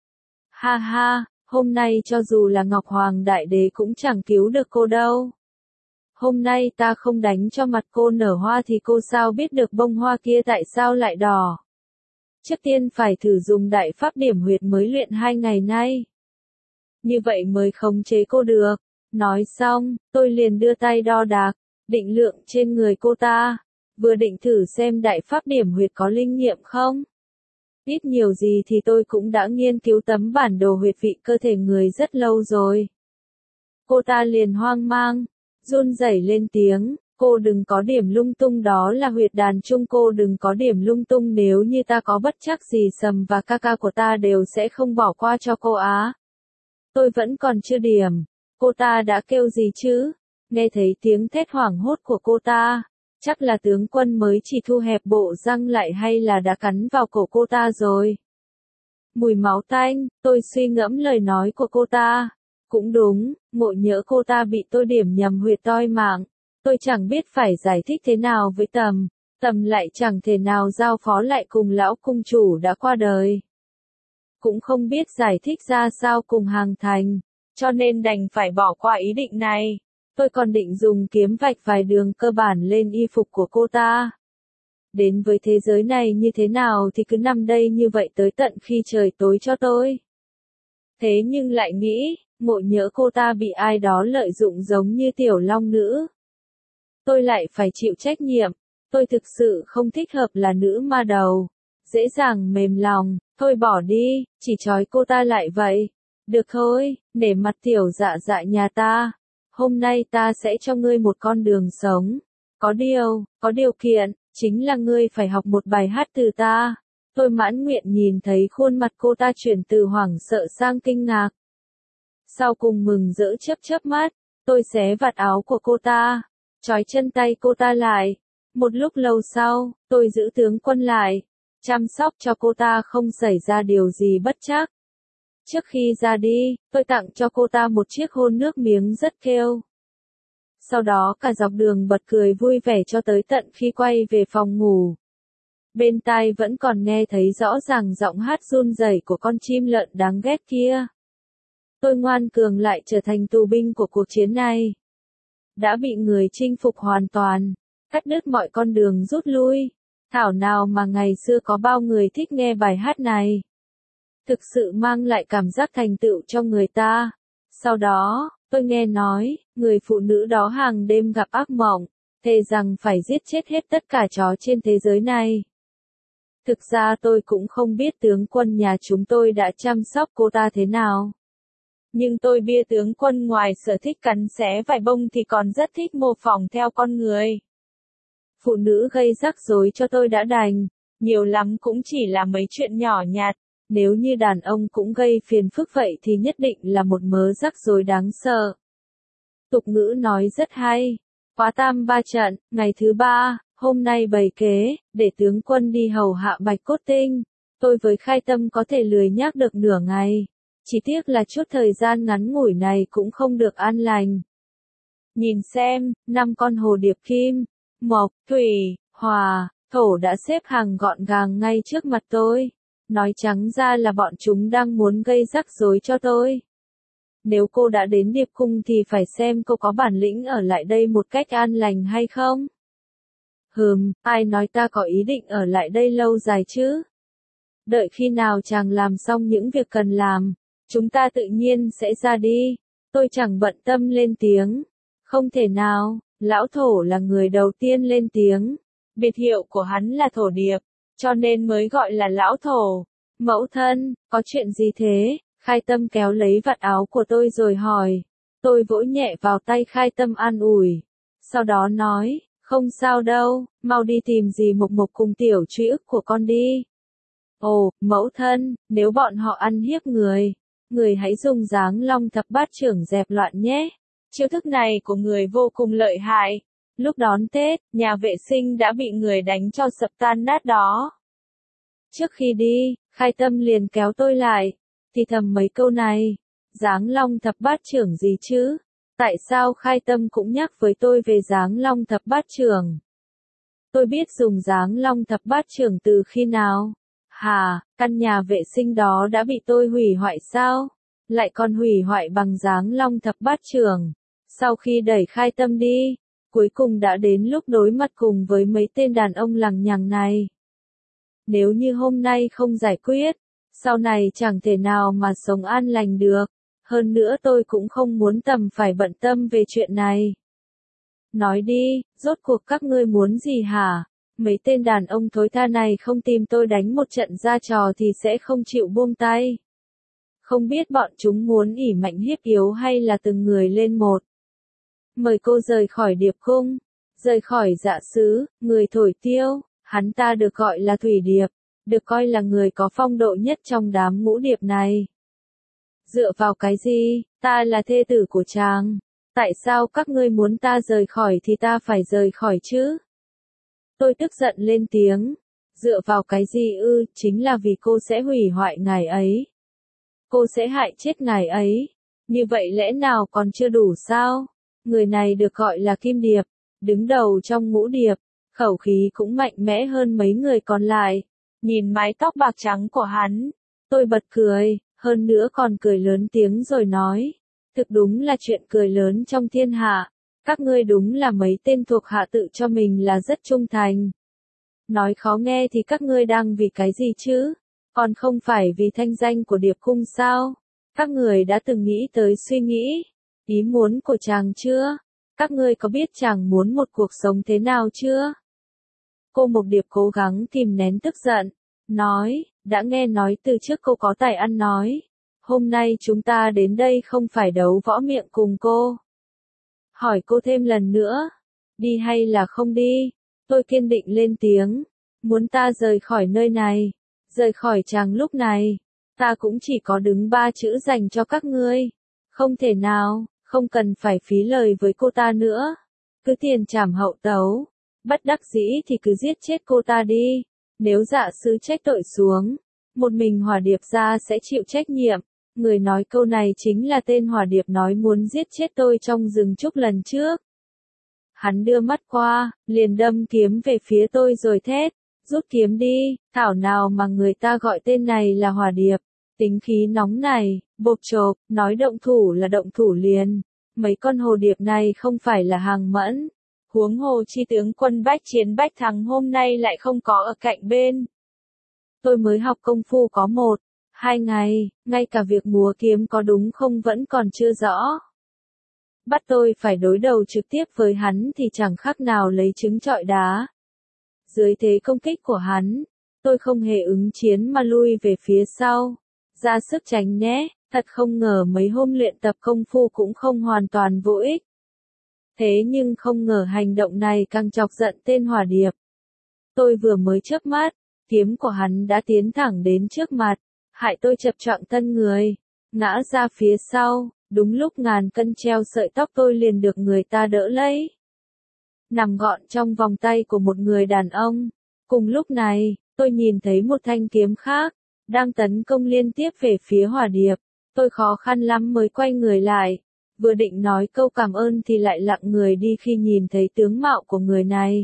Ha ha, hôm nay cho dù là Ngọc Hoàng Đại Đế cũng chẳng cứu được cô đâu. Hôm nay ta không đánh cho mặt cô nở hoa thì cô sao biết được bông hoa kia tại sao lại đỏ. Trước tiên phải thử dùng đại pháp điểm huyệt mới luyện 2 ngày nay. Như vậy mới khống chế cô được. Nói xong, tôi liền đưa tay đo đạc, định lượng trên người cô ta. Vừa định thử xem đại pháp điểm huyệt có linh nghiệm không. Ít nhiều gì thì tôi cũng đã nghiên cứu tấm bản đồ huyệt vị cơ thể người rất lâu rồi. Cô ta liền hoang mang, run rẩy lên tiếng, cô đừng có điểm lung tung, đó là huyệt đàn trung, cô đừng có điểm lung tung, nếu như ta có bất trắc gì Sầm và ca ca của ta đều sẽ không bỏ qua cho cô á. Tôi vẫn còn chưa điểm. Cô ta đã kêu gì chứ? Nghe thấy tiếng thét hoảng hốt của cô ta. Chắc là tướng quân mới chỉ thu hẹp bộ răng lại hay là đã cắn vào cổ cô ta rồi. Mùi máu tanh, tôi suy ngẫm lời nói của cô ta. Cũng đúng, ngộ nhỡ cô ta bị tôi điểm nhầm huyệt toi mạng. Tôi chẳng biết phải giải thích thế nào với Tầm. Tầm lại chẳng thể nào giao phó lại cùng lão cung chủ đã qua đời. Cũng không biết giải thích ra sao cùng Hàng Thành. Cho nên đành phải bỏ qua ý định này. Tôi còn định dùng kiếm vạch vài đường cơ bản lên y phục của cô ta. Đến với thế giới này như thế nào thì cứ nằm đây như vậy tới tận khi trời tối cho tôi. Thế nhưng lại nghĩ, ngộ nhỡ cô ta bị ai đó lợi dụng giống như tiểu long nữ. Tôi lại phải chịu trách nhiệm. Tôi thực sự không thích hợp là nữ ma đầu. Dễ dàng mềm lòng, thôi bỏ đi, chỉ trói cô ta lại vậy. Được thôi, nể mặt tiểu dạ dạ nhà ta. Hôm nay ta sẽ cho ngươi một con đường sống. Có điều kiện, chính là ngươi phải học một bài hát từ ta. Tôi mãn nguyện nhìn thấy khuôn mặt cô ta chuyển từ hoảng sợ sang kinh ngạc. Sau cùng mừng rỡ chớp mắt, tôi xé vạt áo của cô ta, trói chân tay cô ta lại. Một lúc lâu sau, tôi giữ tướng quân lại, chăm sóc cho cô ta không xảy ra điều gì bất trắc. Trước khi ra đi, tôi tặng cho cô ta một chiếc hôn nước miếng rất kêu. Sau đó cả dọc đường bật cười vui vẻ cho tới tận khi quay về phòng ngủ. Bên tai vẫn còn nghe thấy rõ ràng giọng hát run rẩy của con chim lợn đáng ghét kia. Tôi ngoan cường lại trở thành tù binh của cuộc chiến này. Đã bị người chinh phục hoàn toàn, cắt đứt mọi con đường rút lui. Thảo nào mà ngày xưa có bao người thích nghe bài hát này. Thực sự mang lại cảm giác thành tựu cho người ta. Sau đó, tôi nghe nói, người phụ nữ đó hàng đêm gặp ác mộng, thề rằng phải giết chết hết tất cả chó trên thế giới này. Thực ra tôi cũng không biết tướng quân nhà chúng tôi đã chăm sóc cô ta thế nào. Nhưng tôi biết tướng quân ngoài sở thích cắn xé vải bông thì còn rất thích mô phỏng theo con người. Phụ nữ gây rắc rối cho tôi đã đành, nhiều lắm cũng chỉ là mấy chuyện nhỏ nhặt. Nếu như đàn ông cũng gây phiền phức vậy thì nhất định là một mớ rắc rối đáng sợ. Tục ngữ nói rất hay. Khóa tam ba trận, ngày thứ ba, hôm nay bày kế, để tướng quân đi hầu hạ Bạch Cốt Tinh. Tôi với Khai Tâm có thể lười nhác được nửa ngày. Chỉ tiếc là chút thời gian ngắn ngủi này cũng không được an lành. Nhìn xem, 5 con hồ điệp kim, mộc, thủy, hỏa, thổ đã xếp hàng gọn gàng ngay trước mặt tôi. Nói trắng ra là bọn chúng đang muốn gây rắc rối cho tôi. Nếu cô đã đến Điệp Cung thì phải xem cô có bản lĩnh ở lại đây một cách an lành hay không. Ai nói ta có ý định ở lại đây lâu dài chứ? Đợi khi nào chàng làm xong những việc cần làm, chúng ta tự nhiên sẽ ra đi. Tôi chẳng bận tâm lên tiếng. Không thể nào, lão thổ là người đầu tiên lên tiếng. Biệt hiệu của hắn là thổ điệp, cho nên mới gọi là lão thổ. Mẫu thân, có chuyện gì thế? Khai Tâm kéo lấy vạt áo của tôi rồi hỏi. Tôi vỗ nhẹ vào tay Khai Tâm an ủi. Sau đó nói, không sao đâu, mau đi tìm dì Mộc Mộc cùng tiểu truy ức của con đi. Ồ, mẫu thân, nếu bọn họ ăn hiếp người hãy dùng dáng long thập bát trưởng dẹp loạn nhé. Chiêu thức này của người vô cùng lợi hại. Lúc đón Tết, nhà vệ sinh đã bị người đánh cho sập tan nát đó. Trước khi đi, Khai Tâm liền kéo tôi lại, thì thầm mấy câu này. Dáng long thập bát trưởng gì chứ? Tại sao Khai Tâm cũng nhắc với tôi về dáng long thập bát trưởng? Tôi biết dùng dáng long thập bát trưởng từ khi nào? Căn nhà vệ sinh đó đã bị tôi hủy hoại sao? Lại còn hủy hoại bằng dáng long thập bát trưởng. Sau khi đẩy Khai Tâm đi, cuối cùng đã đến lúc đối mặt cùng với mấy tên đàn ông lằng nhằng này. Nếu như hôm nay không giải quyết, sau này chẳng thể nào mà sống an lành được. Hơn nữa tôi cũng không muốn Tầm phải bận tâm về chuyện này. Nói đi, rốt cuộc các ngươi muốn gì hả? Mấy tên đàn ông thối tha này không tìm tôi đánh một trận ra trò thì sẽ không chịu buông tay. Không biết bọn chúng muốn ỷ mạnh hiếp yếu hay là từng người lên một. Mời cô rời khỏi điệp khung, rời khỏi dạ xứ, người thổi tiêu, hắn ta được gọi là Thủy Điệp, được coi là người có phong độ nhất trong đám ngũ điệp này. Dựa vào cái gì, ta là thê tử của chàng, tại sao các ngươi muốn ta rời khỏi thì ta phải rời khỏi chứ? Tôi tức giận lên tiếng, dựa vào cái gì ư, chính là vì cô sẽ hủy hoại ngài ấy. Cô sẽ hại chết ngài ấy, như vậy lẽ nào còn chưa đủ sao? Người này được gọi là Kim Điệp, đứng đầu trong ngũ điệp, khẩu khí cũng mạnh mẽ hơn mấy người còn lại. Nhìn mái tóc bạc trắng của hắn, tôi bật cười, hơn nữa còn cười lớn tiếng rồi nói, thực đúng là chuyện cười lớn trong thiên hạ, các ngươi đúng là mấy tên thuộc hạ tự cho mình là rất trung thành. Nói khó nghe thì các ngươi đang vì cái gì chứ? Còn không phải vì thanh danh của điệp khung sao? Các người đã từng nghĩ tới suy nghĩ, ý muốn của chàng chưa? Các ngươi có biết chàng muốn một cuộc sống thế nào chưa? Cô Mộc Điệp cố gắng kìm nén tức giận, nói, đã nghe nói từ trước cô có tài ăn nói. Hôm nay chúng ta đến đây không phải đấu võ miệng cùng cô. Hỏi cô thêm lần nữa, đi hay là không đi? Tôi kiên định lên tiếng, muốn ta rời khỏi nơi này, rời khỏi chàng lúc này, ta cũng chỉ có đứng 3 chữ dành cho các ngươi. Không thể nào, không cần phải phí lời với cô ta nữa. Cứ tiền trảm hậu tấu, bất đắc dĩ thì cứ giết chết cô ta đi. Nếu dạ sứ trách tội xuống, một mình Hỏa Điệp gia sẽ chịu trách nhiệm. Người nói câu này chính là tên Hỏa Điệp nói muốn giết chết tôi trong rừng trúc lần trước. Hắn đưa mắt qua, liền đâm kiếm về phía tôi rồi thét, rút kiếm đi, thảo nào mà người ta gọi tên này là Hỏa Điệp. Tính khí nóng này, bộp chộp, nói động thủ là động thủ liền. Mấy con hồ điệp này không phải là hàng mẫn. Huống hồ chi tướng quân bách chiến bách thắng hôm nay lại không có ở cạnh bên. Tôi mới học công phu có 1-2 ngày, ngay cả việc múa kiếm có đúng không vẫn còn chưa rõ. Bắt tôi phải đối đầu trực tiếp với hắn thì chẳng khác nào lấy trứng trọi đá. Dưới thế công kích của hắn, tôi không hề ứng chiến mà lui về phía sau. Ra sức tránh né, thật không ngờ mấy hôm luyện tập công phu cũng không hoàn toàn vô ích. Thế nhưng không ngờ hành động này càng chọc giận tên Hỏa Điệp. Tôi vừa mới chớp mắt, kiếm của hắn đã tiến thẳng đến trước mặt, hại tôi chập choạng thân người, ngã ra phía sau, đúng lúc ngàn cân treo sợi tóc tôi liền được người ta đỡ lấy. Nằm gọn trong vòng tay của một người đàn ông. Cùng lúc này, tôi nhìn thấy một thanh kiếm khác, đang tấn công liên tiếp về phía Hỏa Điệp. Tôi khó khăn lắm mới quay người lại, vừa định nói câu cảm ơn thì lại lặng người đi khi nhìn thấy tướng mạo của người này.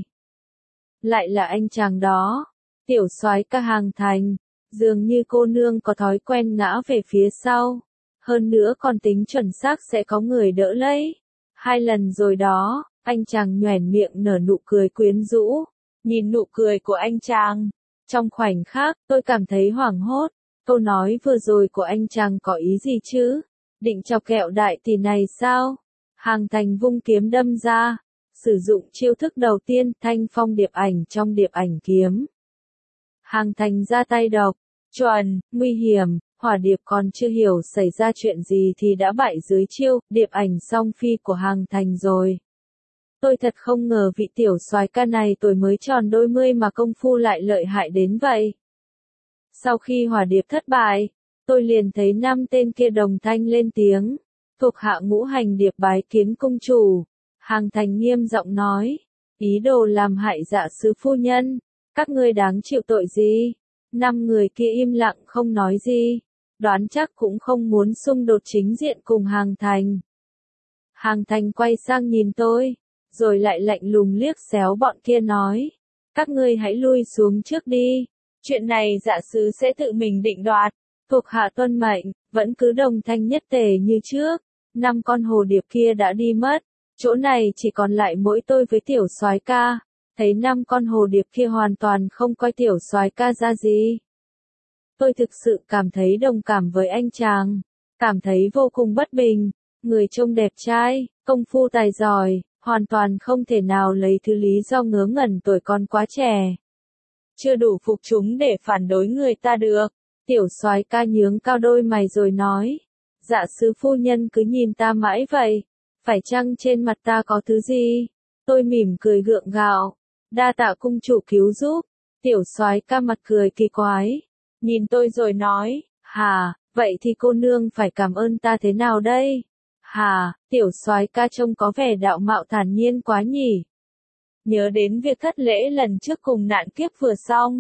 Lại là anh chàng đó, tiểu soái ca Hàng Thành, dường như cô nương có thói quen ngã về phía sau, hơn nữa còn tính chuẩn xác sẽ có người đỡ lấy. 2 lần rồi đó, anh chàng nhoẻn miệng nở nụ cười quyến rũ, nhìn nụ cười của anh chàng. Trong khoảnh khắc, tôi cảm thấy hoảng hốt, câu nói vừa rồi của anh chàng có ý gì chứ? Định chọc kẹo đại tỷ này sao? Hàng Thành vung kiếm đâm ra, sử dụng chiêu thức đầu tiên thanh phong điệp ảnh trong điệp ảnh kiếm. Hàng Thành ra tay độc, chuẩn, nguy hiểm, Hỏa Điệp còn chưa hiểu xảy ra chuyện gì thì đã bại dưới chiêu điệp ảnh song phi của Hàng Thành rồi. Tôi thật không ngờ vị tiểu soái ca này tuổi mới tròn đôi mươi mà công phu lại lợi hại đến vậy. Sau khi Hỏa Điệp thất bại, tôi liền thấy 5 tên kia đồng thanh lên tiếng, thuộc hạ ngũ hành điệp bái kiến công chủ. Hàng Thành nghiêm giọng nói, ý đồ làm hại dạ sứ phu nhân, các ngươi đáng chịu tội gì? 5 người kia im lặng không nói gì, đoán chắc cũng không muốn xung đột chính diện cùng Hàng Thành. Hàng Thành quay sang nhìn tôi, rồi lại lạnh lùng liếc xéo bọn kia nói, các ngươi hãy lui xuống trước đi, chuyện này dạ sứ sẽ tự mình định đoạt. Thuộc hạ tuân mệnh, vẫn cứ đồng thanh nhất tề như trước. 5 con hồ điệp kia đã đi mất, chỗ này chỉ còn lại mỗi tôi với tiểu soái ca. Thấy 5 con hồ điệp kia hoàn toàn không coi tiểu soái ca ra gì. Tôi thực sự cảm thấy đồng cảm với anh chàng, cảm thấy vô cùng bất bình. Người trông đẹp trai, công phu tài giỏi, hoàn toàn không thể nào lấy thứ lý do ngớ ngẩn tuổi con quá trẻ. Chưa đủ phục chúng để phản đối người ta được. Tiểu soái ca nhướng cao đôi mày rồi nói. Dạ sứ phu nhân cứ nhìn ta mãi vậy. Phải chăng trên mặt ta có thứ gì? Tôi mỉm cười gượng gạo. Đa tạ cung chủ cứu giúp. Tiểu soái ca mặt cười kỳ quái. Nhìn tôi rồi nói. Hà, vậy thì cô nương phải cảm ơn ta thế nào đây? Hà, tiểu soái ca trông có vẻ đạo mạo thản nhiên quá nhỉ. Nhớ đến việc thất lễ lần trước cùng nạn kiếp vừa xong.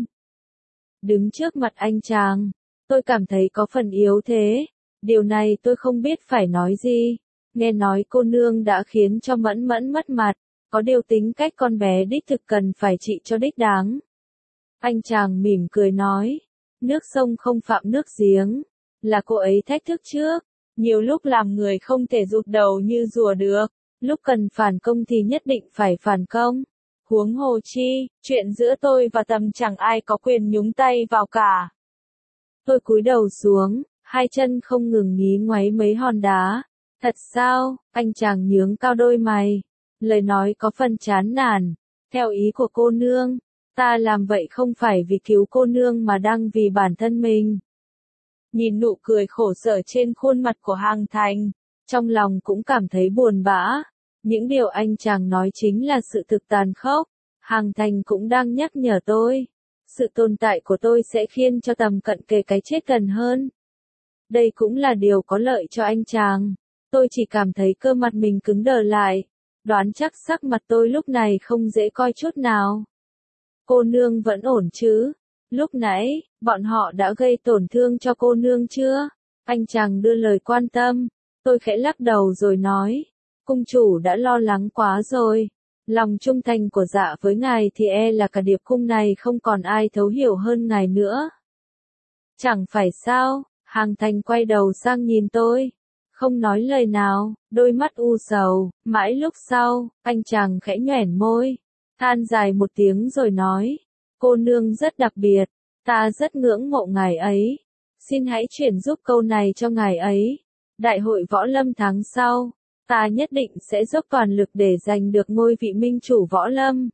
Đứng trước mặt anh chàng, tôi cảm thấy có phần yếu thế. Điều này tôi không biết phải nói gì. Nghe nói cô nương đã khiến cho Mẫn Mẫn mất mặt. Có điều tính cách con bé đích thực cần phải trị cho đích đáng. Anh chàng mỉm cười nói. Nước sông không phạm nước giếng. Là cô ấy thách thức trước. Nhiều lúc làm người không thể rụt đầu như rùa được. Lúc cần phản công thì nhất định phải phản công. Huống hồ chi, chuyện giữa tôi và Tầm chẳng ai có quyền nhúng tay vào cả. Tôi cúi đầu xuống, hai chân không ngừng nghí ngoáy mấy hòn đá. Thật sao? Anh chàng nhướng cao đôi mày. Lời nói có phần chán nản. Theo ý của cô nương, ta làm vậy không phải vì cứu cô nương mà đang vì bản thân mình. Nhìn nụ cười khổ sở trên khuôn mặt của Hàng Thành, trong lòng cũng cảm thấy buồn bã. Những điều anh chàng nói chính là sự thực tàn khốc. Hàng Thành cũng đang nhắc nhở tôi. Sự tồn tại của tôi sẽ khiến cho Tầm cận kề cái chết gần hơn. Đây cũng là điều có lợi cho anh chàng. Tôi chỉ cảm thấy cơ mặt mình cứng đờ lại. Đoán chắc sắc mặt tôi lúc này không dễ coi chút nào. Cô nương vẫn ổn chứ? Lúc nãy, bọn họ đã gây tổn thương cho cô nương chưa? Anh chàng đưa lời quan tâm. Tôi khẽ lắc đầu rồi nói. Cung chủ đã lo lắng quá rồi. Lòng trung thành của dạ với ngài thì e là cả điệp cung này không còn ai thấu hiểu hơn ngài nữa. Chẳng phải sao? Hàng Thành quay đầu sang nhìn tôi. Không nói lời nào, đôi mắt u sầu. Mãi lúc sau, anh chàng khẽ nhoẻn môi. Than dài một tiếng rồi nói. Cô nương rất đặc biệt. Ta rất ngưỡng mộ ngài ấy. Xin hãy chuyển giúp câu này cho ngài ấy. Đại hội võ lâm tháng sau. Ta nhất định sẽ dốc toàn lực để giành được ngôi vị minh chủ võ lâm.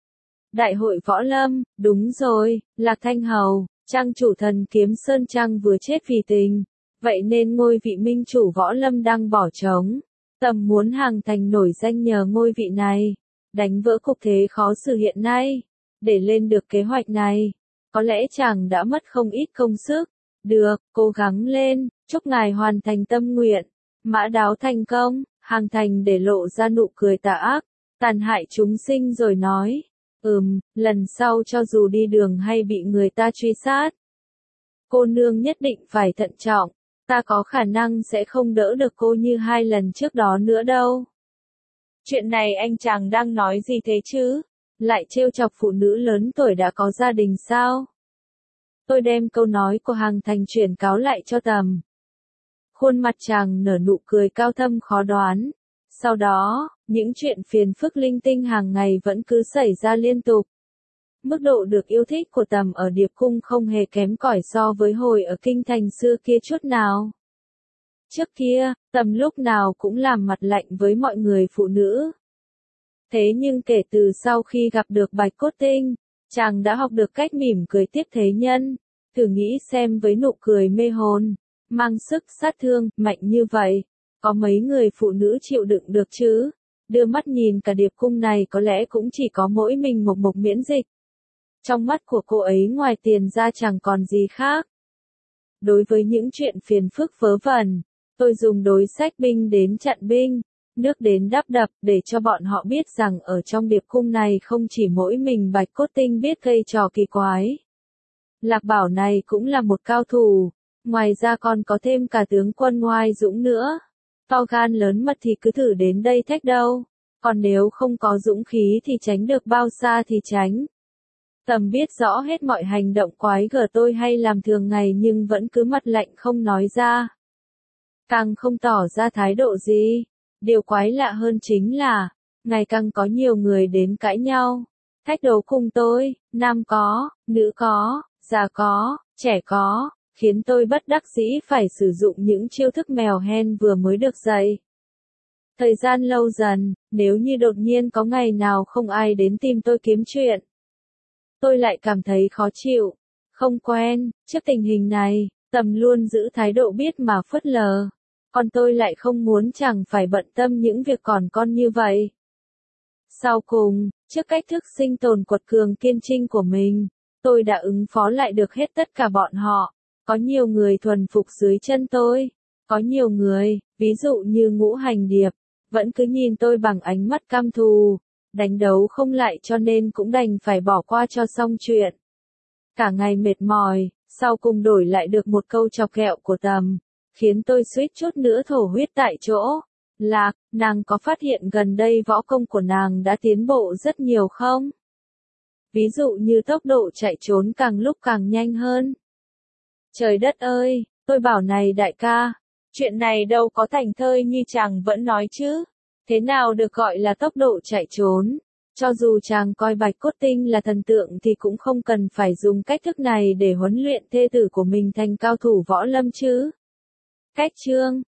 Đại hội võ lâm, đúng rồi, Lạc Thanh Hầu, trang chủ thần kiếm Sơn Trang vừa chết vì tình. Vậy nên ngôi vị minh chủ võ lâm đang bỏ trống. Tầm muốn Hàng Thành nổi danh nhờ ngôi vị này. Đánh vỡ cục thế khó xử hiện nay. Để lên được kế hoạch này, có lẽ chàng đã mất không ít công sức. Được, cố gắng lên, chúc ngài hoàn thành tâm nguyện. Mã đáo thành công. Hàng Thành để lộ ra nụ cười tà ác, tàn hại chúng sinh rồi nói. Lần sau cho dù đi đường hay bị người ta truy sát. Cô nương nhất định phải thận trọng, ta có khả năng sẽ không đỡ được cô như 2 lần trước đó nữa đâu. Chuyện này anh chàng đang nói gì thế chứ? Lại trêu chọc phụ nữ lớn tuổi đã có gia đình sao? Tôi đem câu nói của Hàng Thành chuyển cáo lại cho Tầm. Khuôn mặt chàng nở nụ cười cao thâm khó đoán. Sau đó, những chuyện phiền phức linh tinh hàng ngày vẫn cứ xảy ra liên tục. Mức độ được yêu thích của Tầm ở Điệp Cung không hề kém cỏi so với hồi ở Kinh Thành xưa kia chút nào. Trước kia, Tầm lúc nào cũng làm mặt lạnh với mọi người phụ nữ. Thế nhưng kể từ sau khi gặp được Bạch Cốt Tinh, chàng đã học được cách mỉm cười tiếp thế nhân. Thử nghĩ xem với nụ cười mê hồn, mang sức sát thương, mạnh như vậy, có mấy người phụ nữ chịu đựng được chứ? Đưa mắt nhìn cả Điệp Cung này có lẽ cũng chỉ có mỗi mình Mộc Mộc miễn dịch. Trong mắt của cô ấy ngoài tiền ra chẳng còn gì khác. Đối với những chuyện phiền phức vớ vẩn, tôi dùng đối sách binh đến chặn binh, nước đến đắp đập để cho bọn họ biết rằng ở trong Điệp Cung này không chỉ mỗi mình Bạch Cốt Tinh biết gây trò kỳ quái. Lạc Bảo này cũng là một cao thủ. Ngoài ra còn có thêm cả tướng quân Ngoai Dũng nữa. To gan lớn mật thì cứ thử đến đây thách đâu. Còn nếu không có dũng khí thì tránh được bao xa thì tránh. Tầm biết rõ hết mọi hành động quái gở tôi hay làm thường ngày nhưng vẫn cứ mặt lạnh không nói ra. Càng không tỏ ra thái độ gì. Điều quái lạ hơn chính là, ngày càng có nhiều người đến cãi nhau. Thách đấu cùng tôi, nam có, nữ có, già có, trẻ có. Khiến tôi bất đắc dĩ phải sử dụng những chiêu thức mèo hen vừa mới được dạy. Thời gian lâu dần, nếu như đột nhiên có ngày nào không ai đến tìm tôi kiếm chuyện, tôi lại cảm thấy khó chịu, không quen. Trước tình hình này, Tầm luôn giữ thái độ biết mà phớt lờ. Còn tôi lại không muốn chẳng phải bận tâm những việc còn con như vậy. Sau cùng, trước cách thức sinh tồn quật cường kiên trinh của mình, tôi đã ứng phó lại được hết tất cả bọn họ. Có nhiều người thuần phục dưới chân tôi. Có nhiều người, ví dụ như Ngũ Hành Điệp, vẫn cứ nhìn tôi bằng ánh mắt căm thù. Đánh đấu không lại cho nên cũng đành phải bỏ qua cho xong chuyện. Cả ngày mệt mỏi, sau cùng đổi lại được một câu chọc ghẹo của Tầm, khiến tôi suýt chút nữa thổ huyết tại chỗ. Lạc, nàng có phát hiện gần đây võ công của nàng đã tiến bộ rất nhiều không? Ví dụ như tốc độ chạy trốn càng lúc càng nhanh hơn. Trời đất ơi, tôi bảo này đại ca, chuyện này đâu có thành thơi như chàng vẫn nói chứ. Thế nào được gọi là tốc độ chạy trốn? Cho dù chàng coi Bạch Cốt Tinh là thần tượng thì cũng không cần phải dùng cách thức này để huấn luyện thê tử của mình thành cao thủ võ lâm chứ. Cách chương